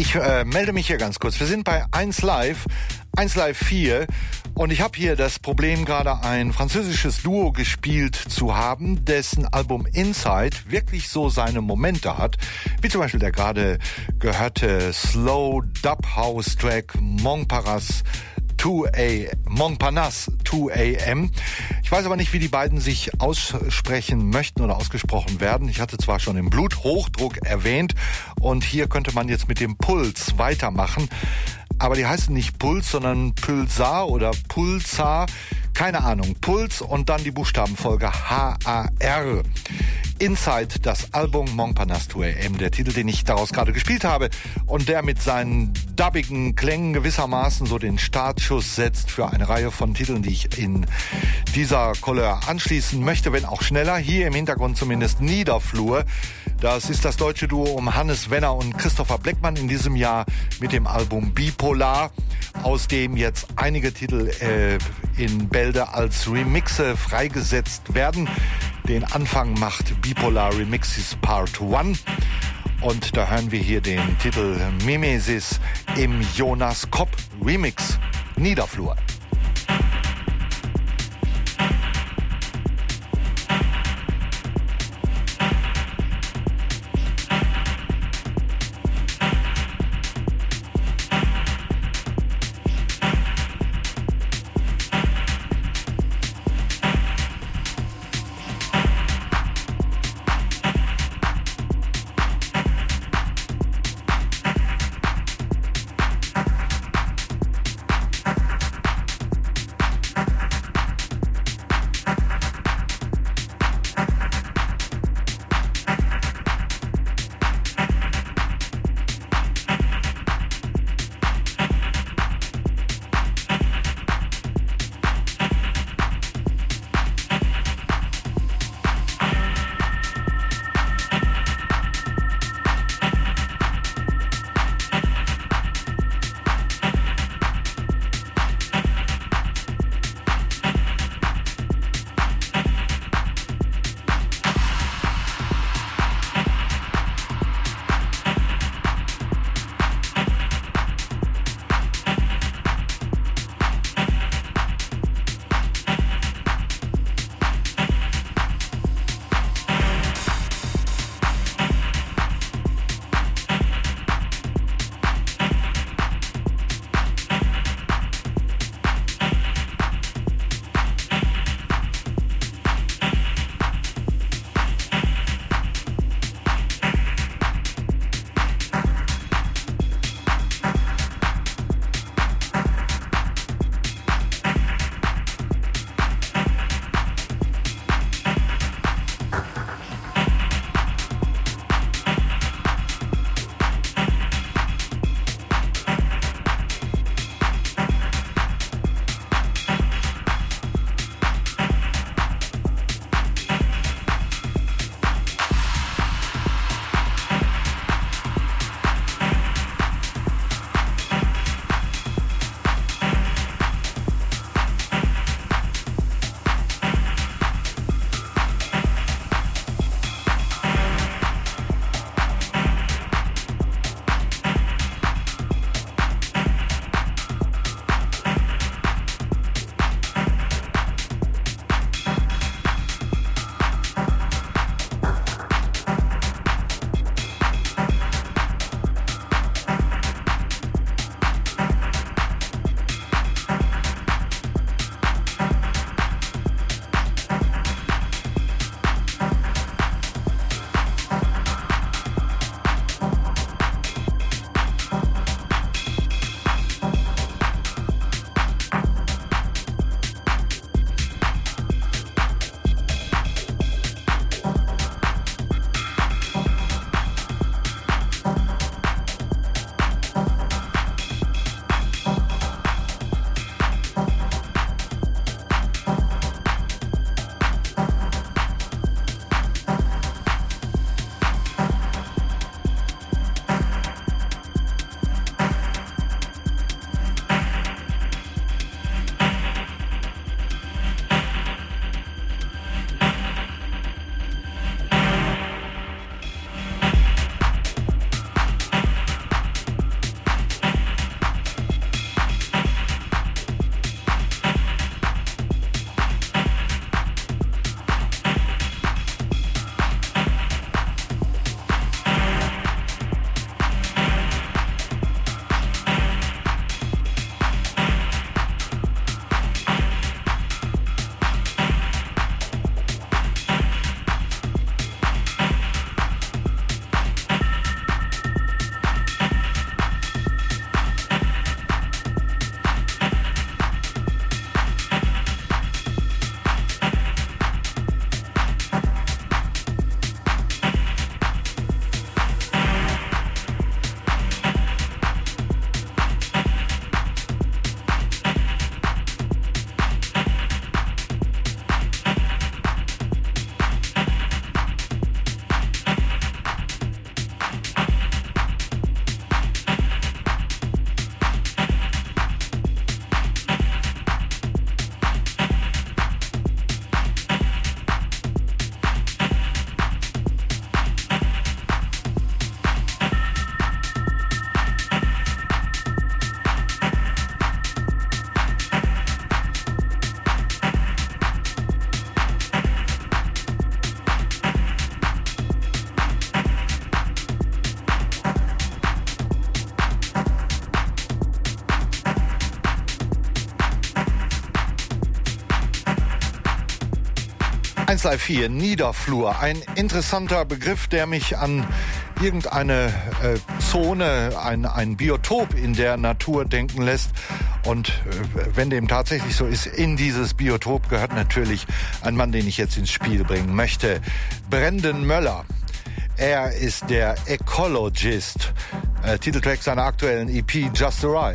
Ich äh, melde mich hier ganz kurz. Wir sind bei eins Live, eins Live vier und ich habe hier das Problem, gerade ein französisches Duo gespielt zu haben, dessen Album Inside wirklich so seine Momente hat, wie zum Beispiel der gerade gehörte Slow Dub House Track Montparnasse zwei A M. Ich weiß aber nicht, wie die beiden sich aussprechen möchten oder ausgesprochen werden. Ich hatte zwar schon den Bluthochdruck erwähnt und hier könnte man jetzt mit dem Puls weitermachen. Aber die heißen nicht Puls, sondern Pulsar oder Pulsar. Keine Ahnung. Puls und dann die Buchstabenfolge H A R. Inside, das Album Montparnasse zwei A M, der Titel, den ich daraus gerade gespielt habe und der mit seinen dubbigen Klängen gewissermaßen so den Startschuss setzt für eine Reihe von Titeln, die ich in dieser Couleur anschließen möchte, wenn auch schneller. Hier im Hintergrund zumindest Niederflur. Das ist das deutsche Duo um Hannes Wenner und Christopher Bleckmann in diesem Jahr mit dem Album Bipolar, aus dem jetzt einige Titel äh, in Bälde als Remixe freigesetzt werden. Den Anfang macht Bipolar Remixes Part eins und da hören wir hier den Titel Mimesis im Jonas Kopp Remix. Niederflur. eins Live vier, Niederflur. Ein interessanter Begriff, der mich an irgendeine äh, Zone, ein, ein Biotop in der Natur denken lässt. Und äh, wenn dem tatsächlich so ist, in dieses Biotop gehört natürlich ein Mann, den ich jetzt ins Spiel bringen möchte. Brendan Möller. Er ist der Ecologist. Äh, Titeltrack seiner aktuellen E P Just the Right.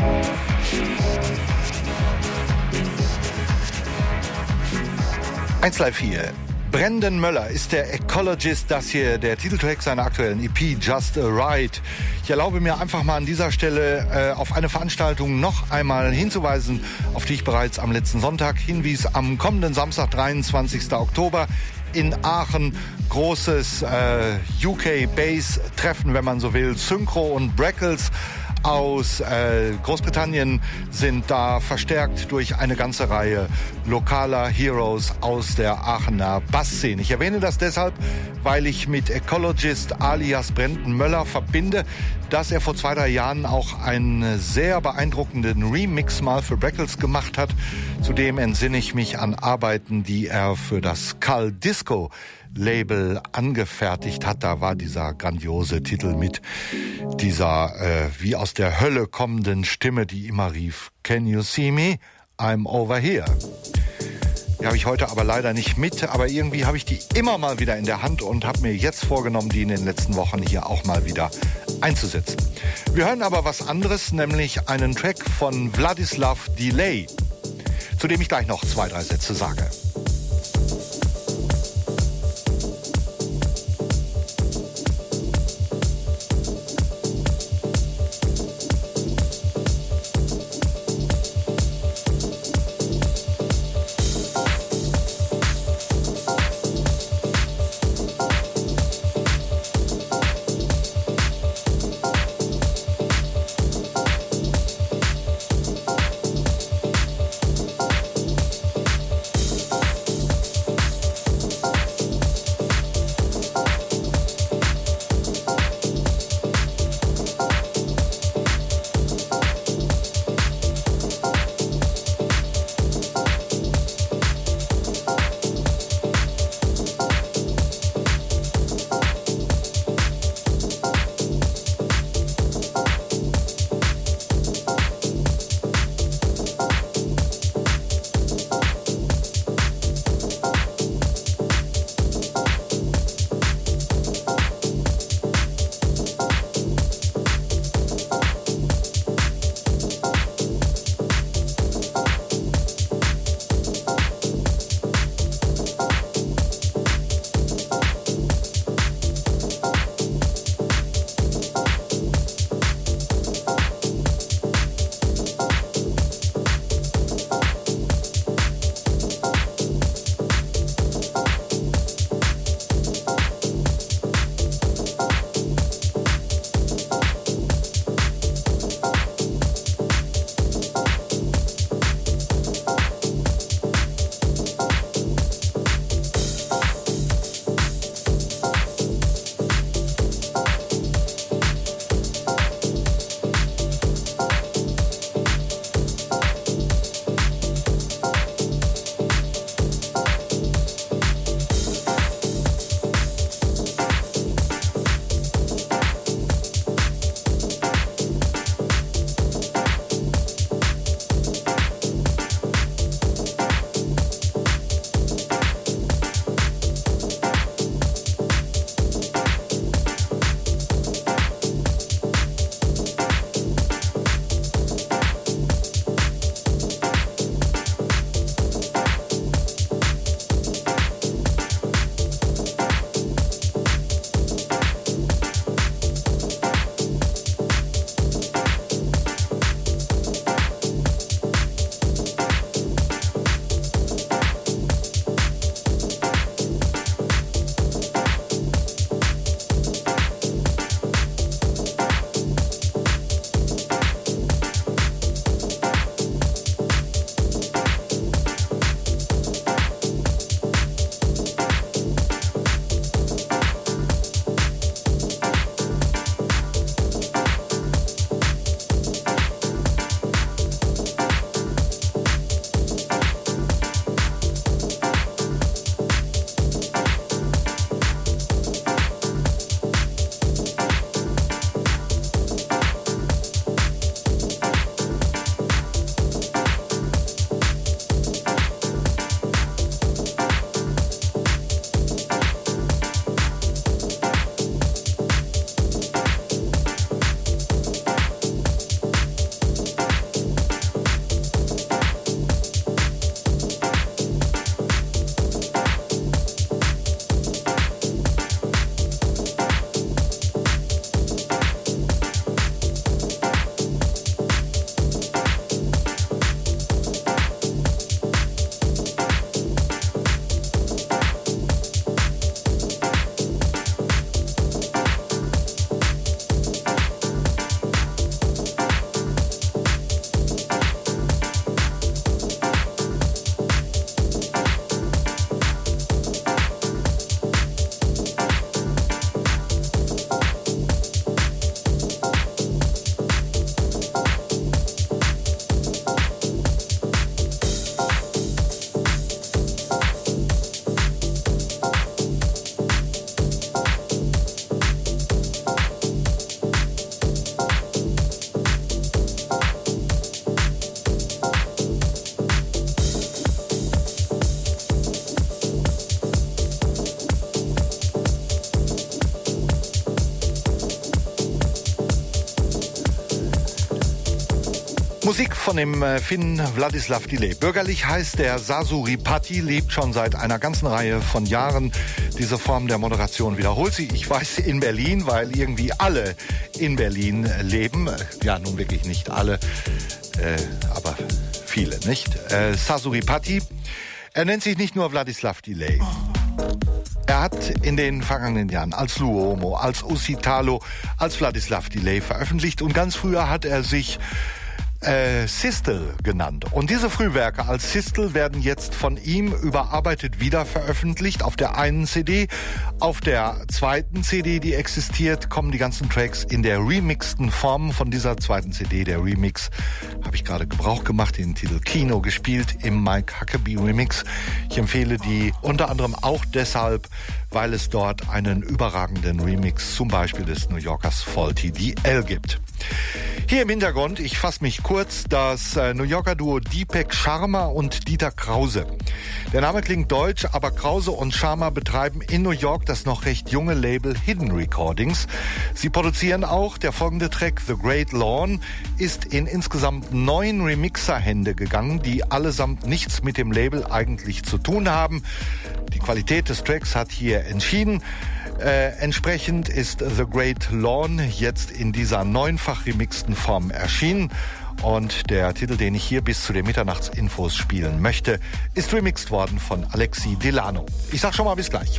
eins Live vier. Brendan Möller ist der Ecologist, das hier der Titeltrack seiner aktuellen E P Just a Ride. Ich erlaube mir einfach mal an dieser Stelle äh, auf eine Veranstaltung noch einmal hinzuweisen, auf die ich bereits am letzten Sonntag hinwies. Am kommenden Samstag, dreiundzwanzigsten Oktober in Aachen, großes äh, U K-Bass-Treffen, wenn man so will. Synchro und Breckles aus äh, Großbritannien sind da verstärkt durch eine ganze Reihe lokaler Heroes aus der Aachener Bassszene. Ich erwähne das deshalb, weil ich mit Ecologist alias Brendan Möller verbinde, dass er vor zwei, drei Jahren auch einen sehr beeindruckenden Remix mal für Breckles gemacht hat. Zudem entsinne ich mich an Arbeiten, die er für das Skull Disco Label angefertigt hat. Da war dieser grandiose Titel mit dieser äh, wie aus der Hölle kommenden Stimme, die immer rief: Can you see me? I'm over here. Die habe ich heute aber leider nicht mit, aber irgendwie habe ich die immer mal wieder in der Hand und habe mir jetzt vorgenommen, die in den letzten Wochen hier auch mal wieder einzusetzen. Wir hören aber was anderes, nämlich einen Track von Vladislav Delay, zu dem ich gleich noch zwei, drei Sätze sage. Musik von dem äh, Finnen Vladislav Delay. Bürgerlich heißt der Sasuripati, lebt schon seit einer ganzen Reihe von Jahren. Diese Form der Moderation wiederholt sich. Ich weiß, in Berlin, weil irgendwie alle in Berlin leben. Ja, nun wirklich nicht alle, äh, aber viele, nicht? Äh, Sasuripati. Er nennt sich nicht nur Vladislav Delay. Er hat in den vergangenen Jahren als Luomo, als Usitalo, als Vladislav Delay veröffentlicht und ganz früher hat er sich Äh, Sistel genannt. Und diese Frühwerke als Sistel werden jetzt von ihm überarbeitet wieder veröffentlicht. Auf der einen C D, auf der zweiten C D, die existiert, kommen die ganzen Tracks in der remixten Form von dieser zweiten C D. Der Remix habe ich gerade Gebrauch gemacht, den Titel Kino gespielt im Mike Huckabee Remix. Ich empfehle die unter anderem auch deshalb, weil es dort einen überragenden Remix zum Beispiel des New Yorkers Faulty D L gibt. Hier im Hintergrund, ich fasse mich kurz, das äh, New Yorker Duo Deepak Sharma und Dieter Krause. Der Name klingt deutsch, aber Krause und Sharma betreiben in New York das noch recht junge Label Hidden Recordings. Sie produzieren auch, der folgende Track The Great Lawn ist in insgesamt neun Remixerhände gegangen, die allesamt nichts mit dem Label eigentlich zu tun haben. Die Qualität des Tracks hat hier entschieden. Äh, entsprechend ist The Great Lawn jetzt in dieser neunfach remixten Form erschienen. Und der Titel, den ich hier bis zu den Mitternachtsinfos spielen möchte, ist remixt worden von Alexi Delano. Ich sag schon mal bis gleich.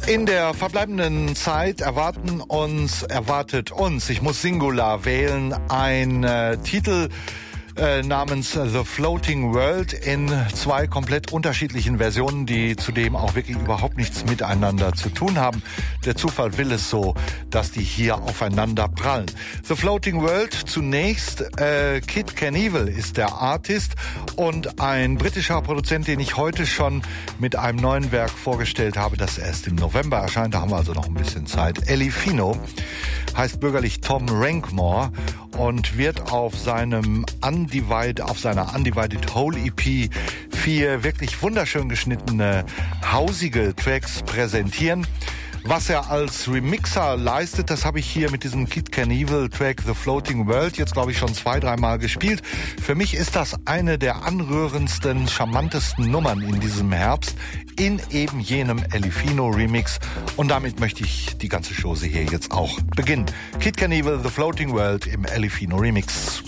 In der verbleibenden Zeit erwarten uns, erwartet uns, ich muss Singular wählen, ein äh, Titel äh, namens The Floating World in zwei komplett unterschiedlichen Versionen, die zudem auch wirklich überhaupt nichts miteinander zu tun haben. Der Zufall will es so, dass die hier aufeinander prallen. The Floating World zunächst, äh, Kid Knievel ist der Artist und ein britischer Produzent, den ich heute schon mit einem neuen Werk vorgestellt habe, das erst im November erscheint. Da haben wir also noch ein bisschen Zeit. Elifino heißt bürgerlich Tom Rankmore und wird auf seinem Undivided, auf seiner Undivided Whole E P vier wirklich wunderschön geschnittene, hausige Tracks präsentieren. Was er als Remixer leistet, das habe ich hier mit diesem Kid Knievel Track The Floating World jetzt, glaube ich, schon zwei, dreimal gespielt. Für mich ist das eine der anrührendsten, charmantesten Nummern in diesem Herbst in eben jenem Elifino Remix. Und damit möchte ich die ganze Chose hier jetzt auch beginnen. Kid Knievel, The Floating World im Elifino Remix.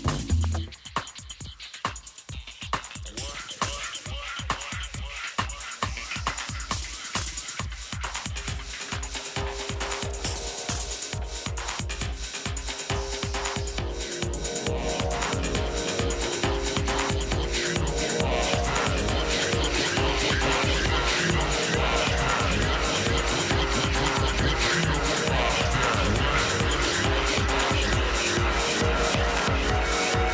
We'll be right back.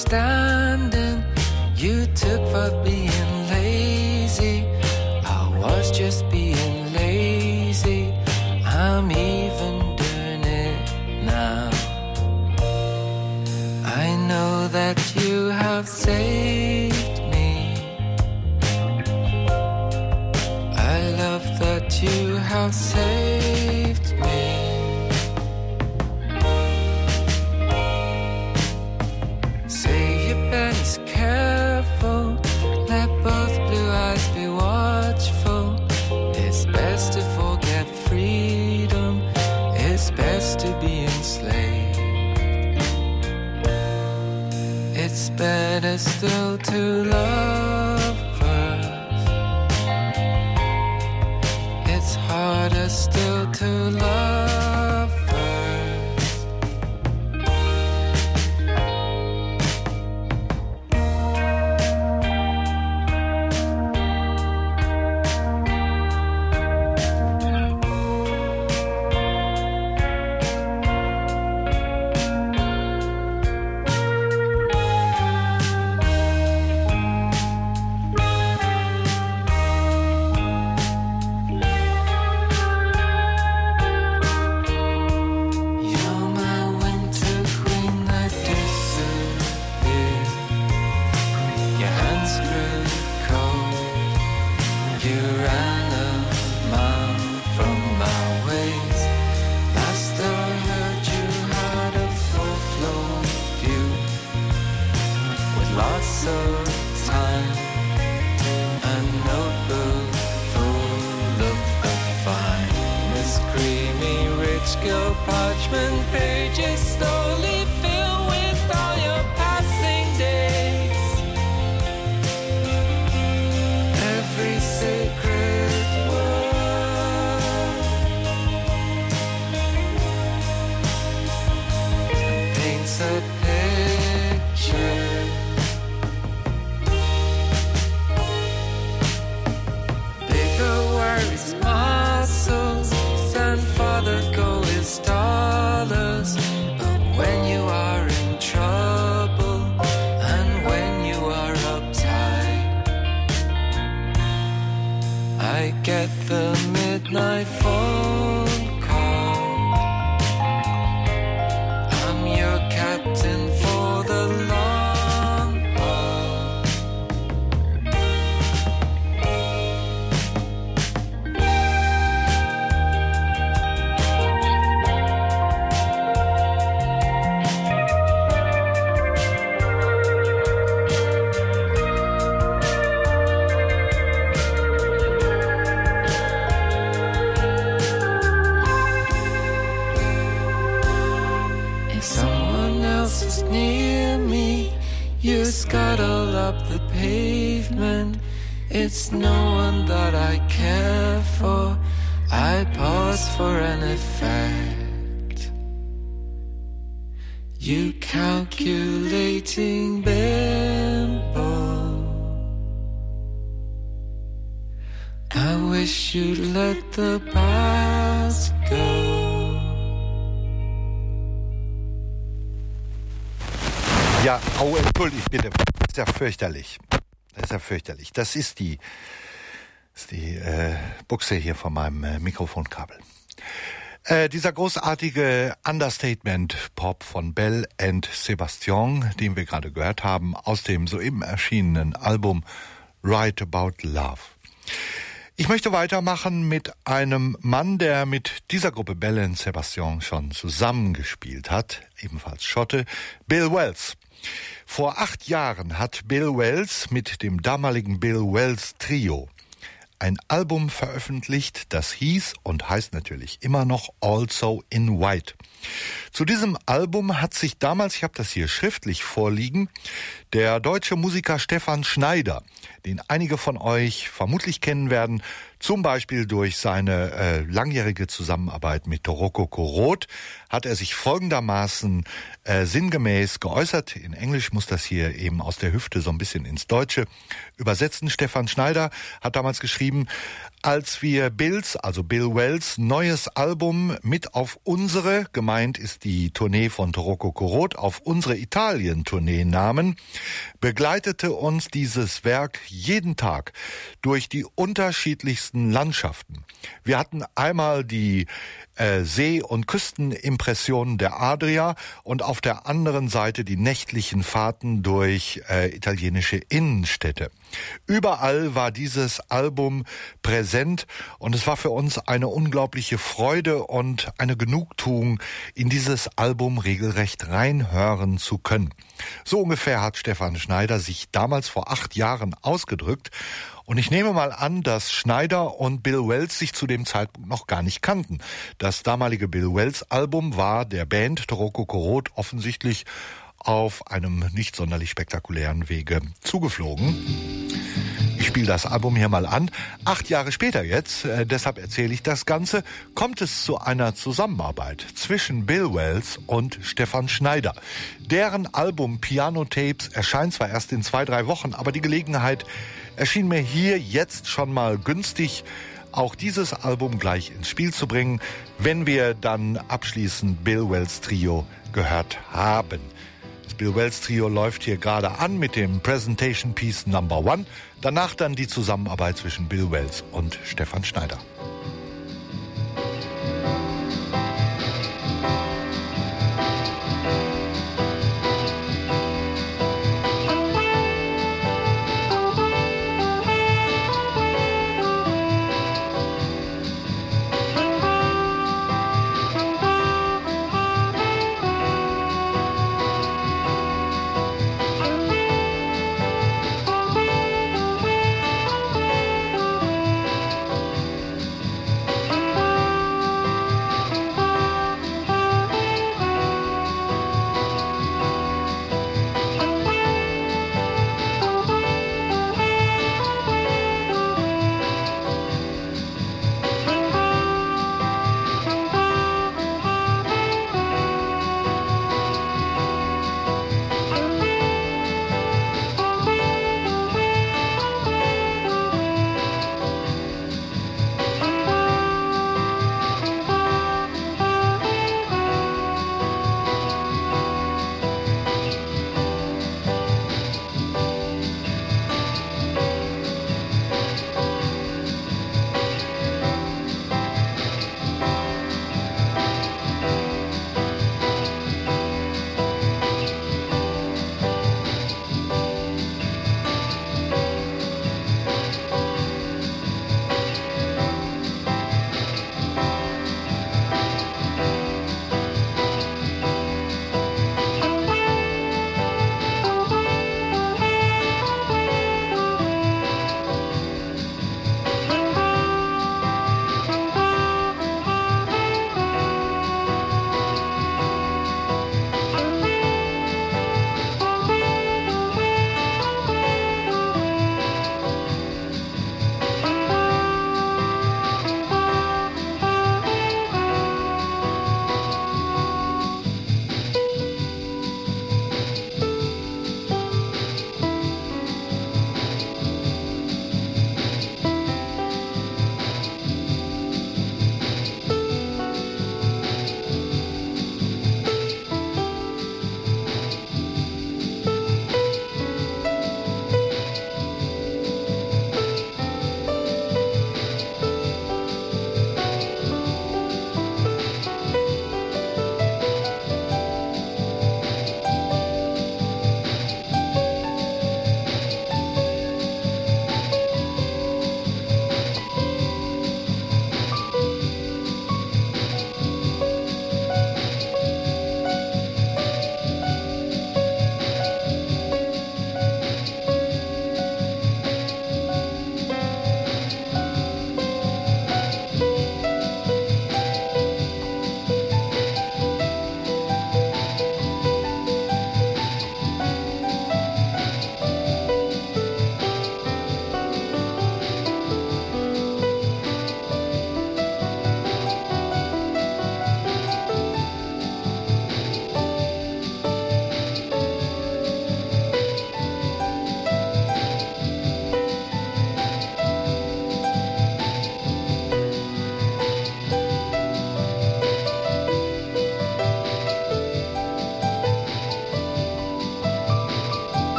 understanding you took for being lazy. I was just being lazy. I'm even doing it now. I know that you have saved me. I love that you have saved me. Say your penny's careful. Let both blue eyes be watchful. It's best to forget freedom. It's best to be enslaved. It's better still to love first. It's harder still to love first. You're my winter queen that disappeared. Your hands grew cold. You ran a mile from my waist. Last I heard you had a full-flown view with lots of time. A notebook full of the finest creamy rich girl parchment pages slowly fill with all your passing days. Every sacred word paints a picture. Bigger worries, muscles, son, father, go is dollars. But when you are in trouble and when you are uptight, I get the midnight phone call. I'm your captain for the long haul. If someone else is near me, you scuttle up the pavement. It's no one that I care for. I pause for an effect. You calculating bimbo. I wish you'd let the past go. Ja, au, entschuldigt bitte. Das ist ja fürchterlich. Das ist ja fürchterlich. Das ist die, das ist die äh, Buchse hier von meinem äh, Mikrofonkabel. Äh, dieser großartige Understatement-Pop von Belle and Sebastian, den wir gerade gehört haben, aus dem soeben erschienenen Album Right About Love. Ich möchte weitermachen mit einem Mann, der mit dieser Gruppe Belle and Sebastian schon zusammengespielt hat, ebenfalls Schotte, Bill Wells. Vor acht Jahren hat Bill Wells mit dem damaligen Bill Wells Trio ein Album veröffentlicht, das hieß und heißt natürlich immer noch Also in White. Zu diesem Album hat sich damals, ich habe das hier schriftlich vorliegen, der deutsche Musiker Stefan Schneider, den einige von euch vermutlich kennen werden, zum Beispiel durch seine äh, langjährige Zusammenarbeit mit Rokoko Roth, hat er sich folgendermaßen äh, sinngemäß geäußert. In Englisch muss das hier eben aus der Hüfte so ein bisschen ins Deutsche übersetzen. Stefan Schneider hat damals geschrieben, Als wir Bills, also Bill Wells, neues Album mit auf unsere, gemeint ist die Tournee von Toroko Roth, auf unsere Italien-Tournee nahmen, begleitete uns dieses Werk jeden Tag durch die unterschiedlichsten Landschaften. Wir hatten einmal die äh, See- und Küstenimpressionen der Adria und auf der anderen Seite die nächtlichen Fahrten durch äh, italienische Innenstädte. Überall war dieses Album präsent und es war für uns eine unglaubliche Freude und eine Genugtuung, in dieses Album regelrecht reinhören zu können. So ungefähr hat Stefan Schneider sich damals vor acht Jahren ausgedrückt. Und ich nehme mal an, dass Schneider und Bill Wells sich zu dem Zeitpunkt noch gar nicht kannten. Das damalige Bill Wells Album war der Band Toroko Roth offensichtlich auf einem nicht sonderlich spektakulären Wege zugeflogen. Ich spiele das Album hier mal an. Acht Jahre später jetzt, äh, deshalb erzähle ich das Ganze, kommt es zu einer Zusammenarbeit zwischen Bill Wells und Stefan Schneider. Deren Album Piano Tapes erscheint zwar erst in zwei, drei Wochen, aber die Gelegenheit erschien mir hier jetzt schon mal günstig, auch dieses Album gleich ins Spiel zu bringen, wenn wir dann abschließend Bill Wells Trio gehört haben. Das Bill Wells Trio läuft hier gerade an mit dem Presentation Piece Number One. Danach dann die Zusammenarbeit zwischen Bill Wells und Stefan Schneider.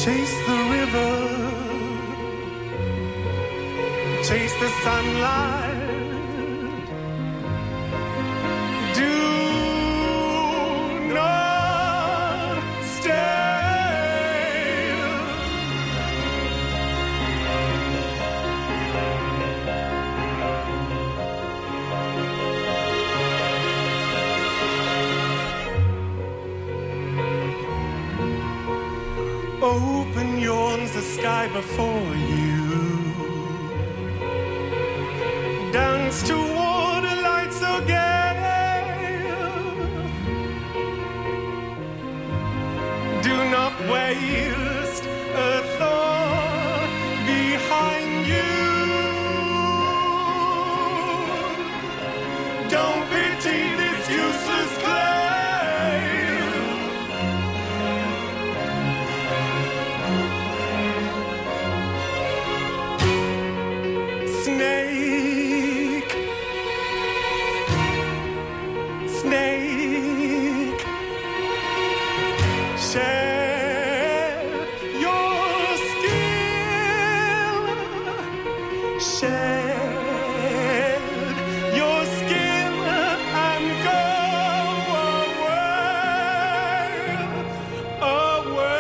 Chase the river, chase the sunlight, do not stay. Open yawns the sky before you. Dance toward a light so gay. Do not waste a thought behind you. Don't pity this useless clay. Snake, snake, shed your skin, shed your skin and go away, away.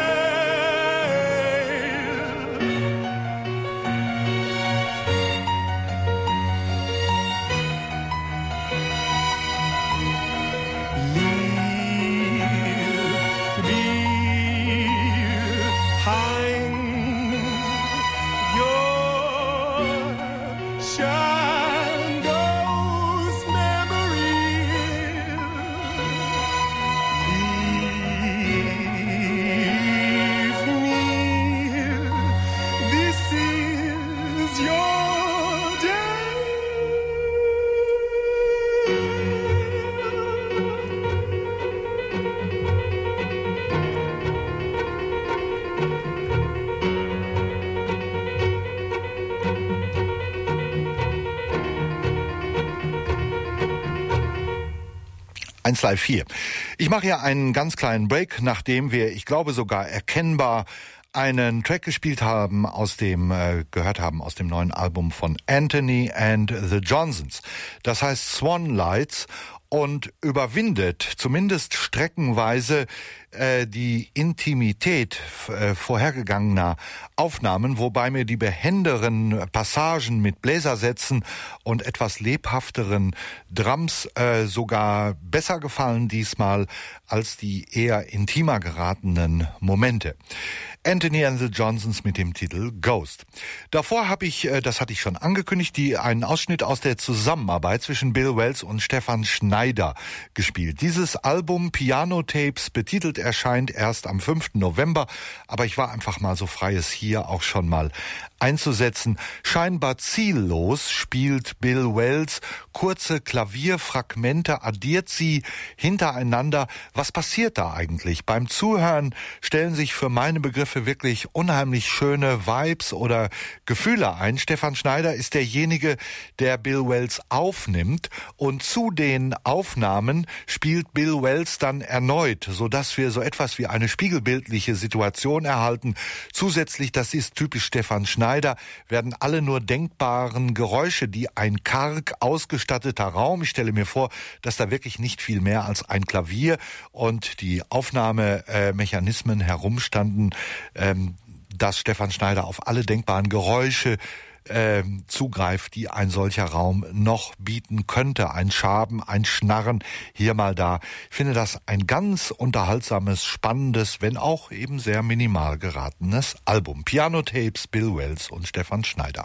eins Live vier. Ich mache hier einen ganz kleinen Break, nachdem wir, ich glaube sogar erkennbar, einen Track gespielt haben, aus dem, äh, gehört haben aus dem neuen Album von Anthony and the Johnsons. Das heißt Swan Lights und überwindet zumindest streckenweise äh, die Intimität äh, vorhergegangener Aufnahmen, wobei mir die behenderen Passagen mit Bläsersätzen und etwas lebhafteren Drums äh, sogar besser gefallen diesmal als die eher intimer geratenen Momente. Anthony and the Johnsons mit dem Titel Ghost. Davor habe ich, das hatte ich schon angekündigt, die einen Ausschnitt aus der Zusammenarbeit zwischen Bill Wells und Stefan Schneider gespielt. Dieses Album Piano Tapes betitelt erscheint erst am fünften November, aber ich war einfach mal so frei, es hier auch schon mal einzusetzen. Scheinbar ziellos spielt Bill Wells kurze Klavierfragmente, addiert sie hintereinander. Was passiert da eigentlich? Beim Zuhören stellen sich für meine Begriffe wirklich unheimlich schöne Vibes oder Gefühle ein. Stefan Schneider ist derjenige, der Bill Wells aufnimmt, und zu den Aufnahmen spielt Bill Wells dann erneut, sodass wir so etwas wie eine spiegelbildliche Situation erhalten. Zusätzlich, das ist typisch Stefan Schneider, werden alle nur denkbaren Geräusche, die ein karg ausgestatteter Raum, ich stelle mir vor, dass da wirklich nicht viel mehr als ein Klavier und die Aufnahmemechanismen herumstanden, ähm, dass Stefan Schneider auf alle denkbaren Geräusche ähm, zugreift, die ein solcher Raum noch bieten könnte. Ein Schaben, ein Schnarren, hier mal da. Ich finde das ein ganz unterhaltsames, spannendes, wenn auch eben sehr minimal geratenes Album. Piano Tapes, Bill Wells und Stefan Schneider.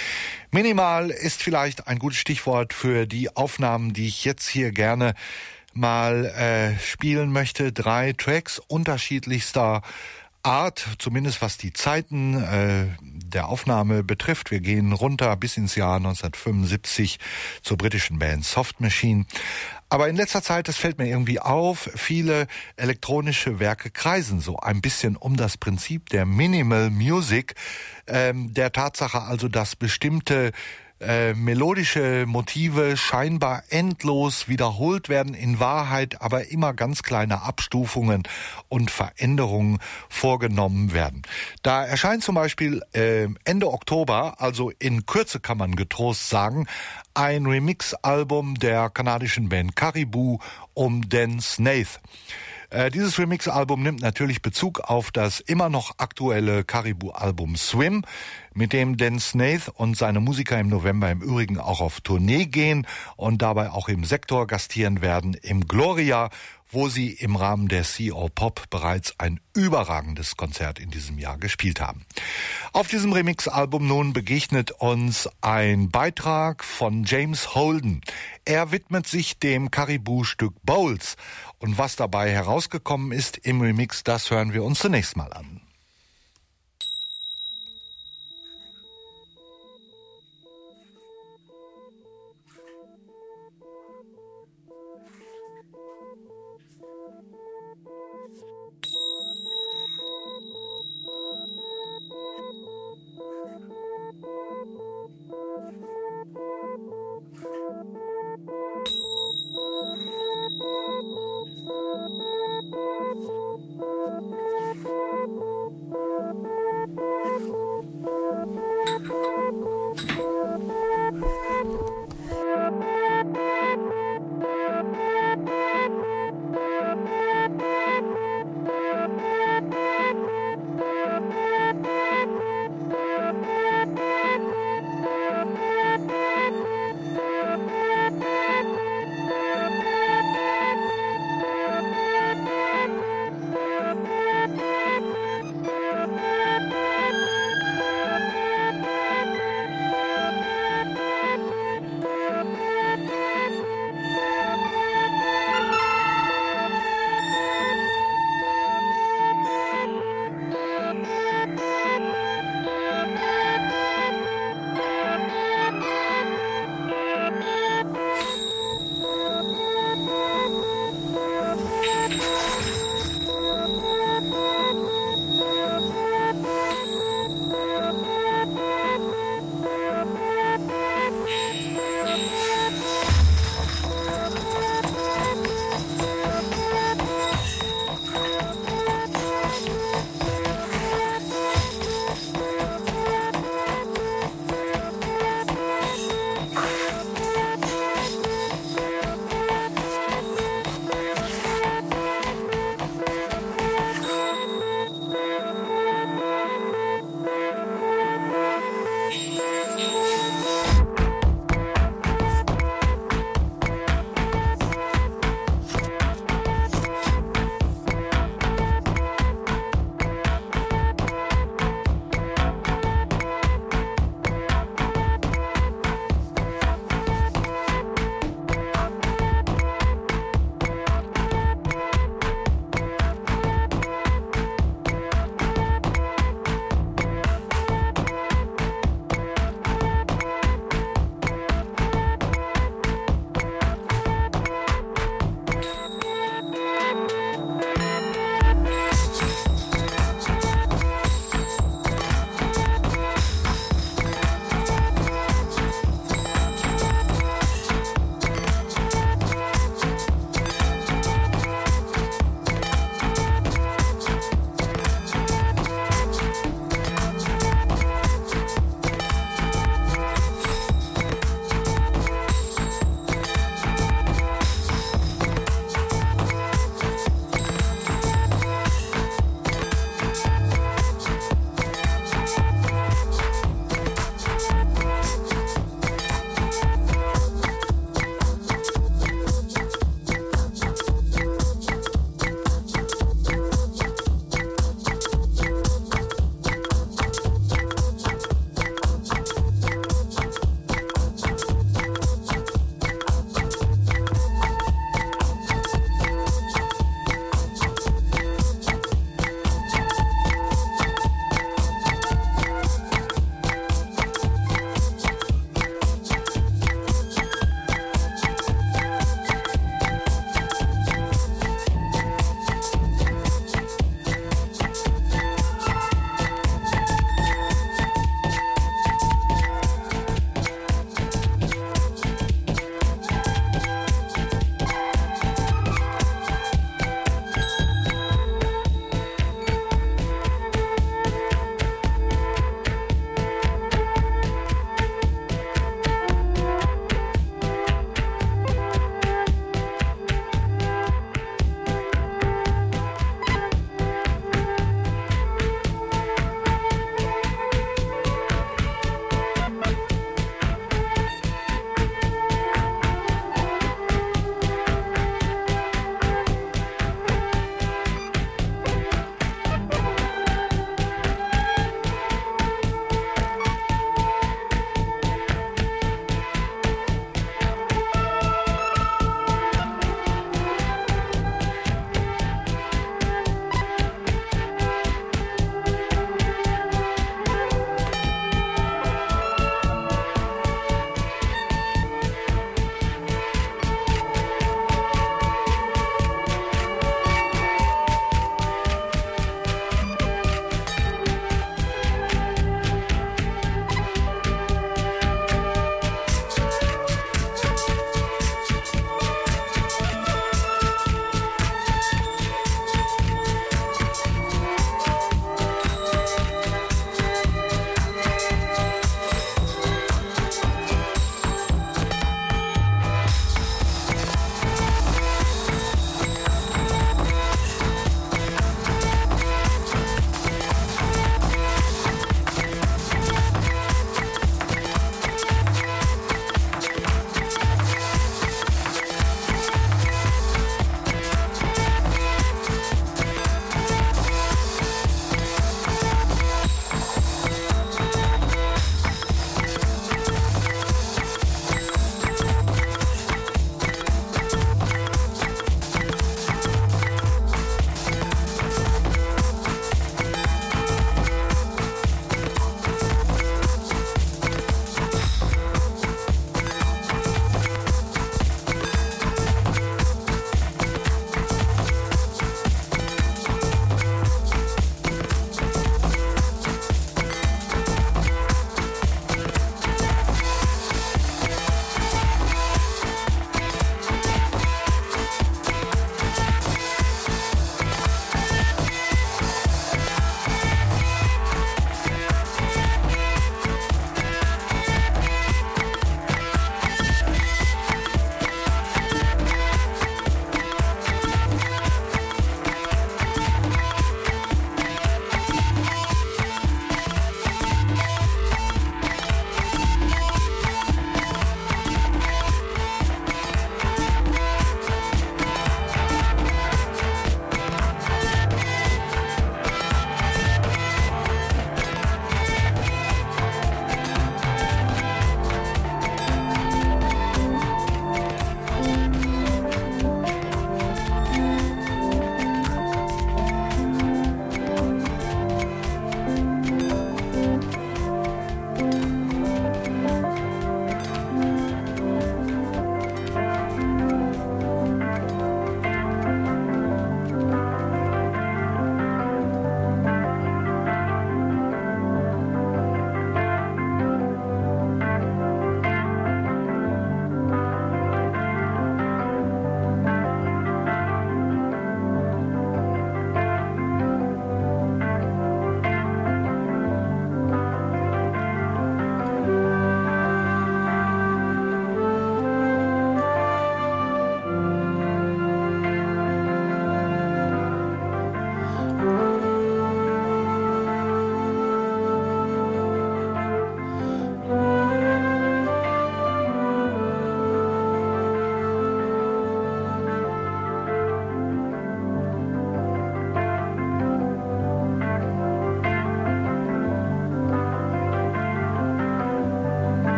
Minimal ist vielleicht ein gutes Stichwort für die Aufnahmen, die ich jetzt hier gerne mal äh, spielen möchte. Drei Tracks unterschiedlichster Art, zumindest was die Zeiten äh, der Aufnahme betrifft. Wir gehen runter bis ins Jahr neunzehnhundertfünfundsiebzig zur britischen Band Soft Machine. Aber in letzter Zeit, das fällt mir irgendwie auf, viele elektronische Werke kreisen so ein bisschen um das Prinzip der Minimal Music, ähm, der Tatsache also, dass bestimmte äh, melodische Motive scheinbar endlos wiederholt werden, in Wahrheit aber immer ganz kleine Abstufungen und Veränderungen vorgenommen werden. Da erscheint zum Beispiel äh, Ende Oktober, also in Kürze kann man getrost sagen, ein Remix-Album der kanadischen Band Caribou um Dan Snaith. Äh, dieses Remix-Album nimmt natürlich Bezug auf das immer noch aktuelle Caribou-Album Swim, mit dem Dan Snaith und seine Musiker im November im Übrigen auch auf Tournee gehen und dabei auch im Sektor gastieren werden, im Gloria, wo sie im Rahmen der C O Pop bereits ein überragendes Konzert in diesem Jahr gespielt haben. Auf diesem Remix-Album nun begegnet uns ein Beitrag von James Holden. Er widmet sich dem Caribou-Stück Bowls. Und was dabei herausgekommen ist im Remix, das hören wir uns zunächst mal an.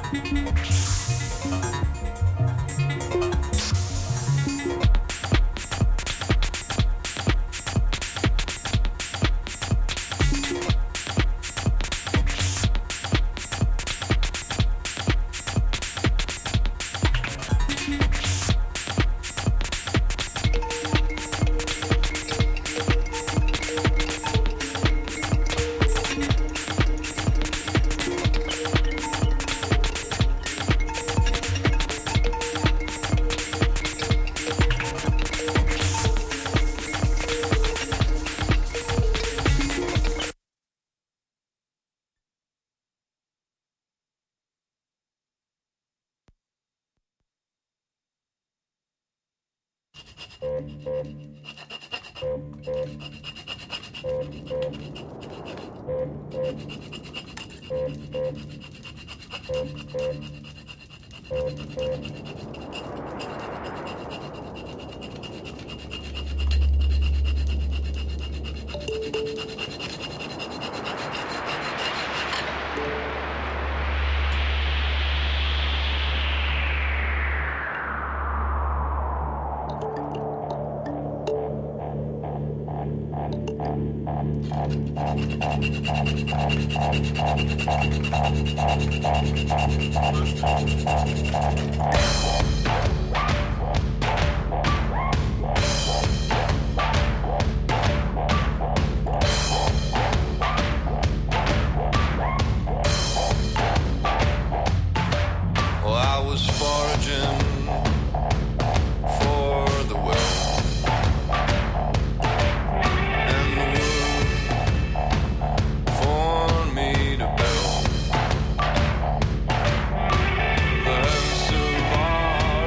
The heavens survive.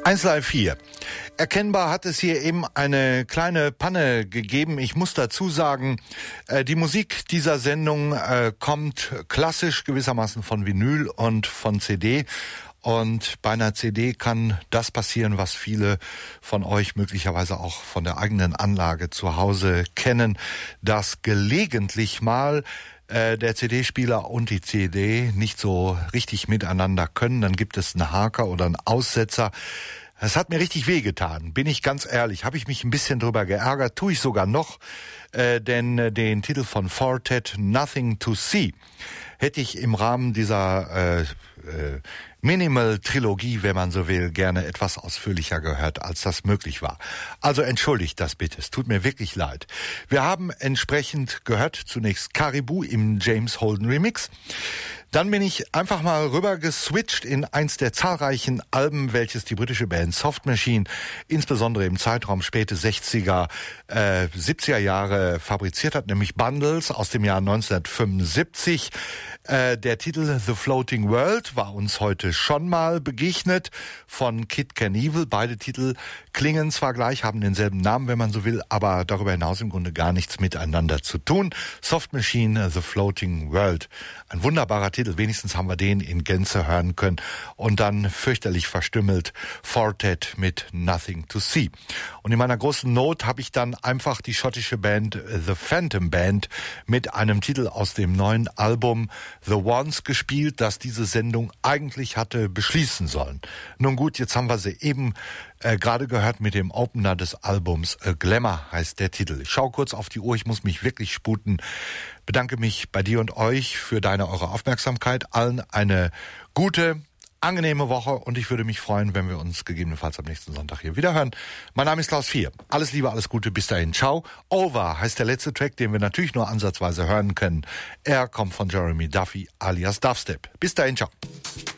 eins Live vier. Erkennbar hat es hier eben eine kleine Panne gegeben. Ich muss dazu sagen, äh, die Musik dieser Sendung äh, kommt klassisch gewissermaßen von Vinyl und von C D. Und bei einer C D kann das passieren, was viele von euch möglicherweise auch von der eigenen Anlage zu Hause kennen, dass gelegentlich mal äh, der C D-Spieler und die C D nicht so richtig miteinander können. Dann gibt es einen Haker oder einen Aussetzer. Es hat mir richtig wehgetan, bin ich ganz ehrlich. Habe ich mich ein bisschen drüber geärgert, tue ich sogar noch, äh, denn äh, den Titel von Fortet, Nothing to See, hätte ich im Rahmen dieser äh, äh, Minimal-Trilogie, wenn man so will, gerne etwas ausführlicher gehört, als das möglich war. Also entschuldigt das bitte, es tut mir wirklich leid. Wir haben entsprechend gehört zunächst Caribou im James Holden Remix. Dann bin ich einfach mal rüber geswitcht in eins der zahlreichen Alben, welches die britische Band Soft Machine insbesondere im Zeitraum späte sechziger, äh, siebziger Jahre fabriziert hat, nämlich Bundles aus dem Jahr neunzehnhundertfünfundsiebzig. Äh, der Titel The Floating World war uns heute schon mal begegnet von Kid Knievel. Beide Titel klingen zwar gleich, haben denselben Namen, wenn man so will, aber darüber hinaus im Grunde gar nichts miteinander zu tun. Soft Machine, The Floating World. Ein wunderbarer Titel, wenigstens haben wir den in Gänze hören können. Und dann fürchterlich verstümmelt Fortet mit Nothing to See. Und in meiner großen Not habe ich dann einfach die schottische Band The Phantom Band mit einem Titel aus dem neuen Album The Ones gespielt, das diese Sendung eigentlich hatte beschließen sollen. Nun gut, jetzt haben wir sie eben äh, gerade gehört mit dem Opener des Albums. A Glamour heißt der Titel. Ich schaue kurz auf die Uhr, ich muss mich wirklich sputen. Bedanke mich bei dir und euch für deine, eure Aufmerksamkeit. Allen eine gute, angenehme Woche und ich würde mich freuen, wenn wir uns gegebenenfalls am nächsten Sonntag hier wieder hören. Mein Name ist Klaus Vier. Alles Liebe, alles Gute, bis dahin. Ciao. Over heißt der letzte Track, den wir natürlich nur ansatzweise hören können. Er kommt von Jeremy Duffy alias Dubstep. Bis dahin, ciao.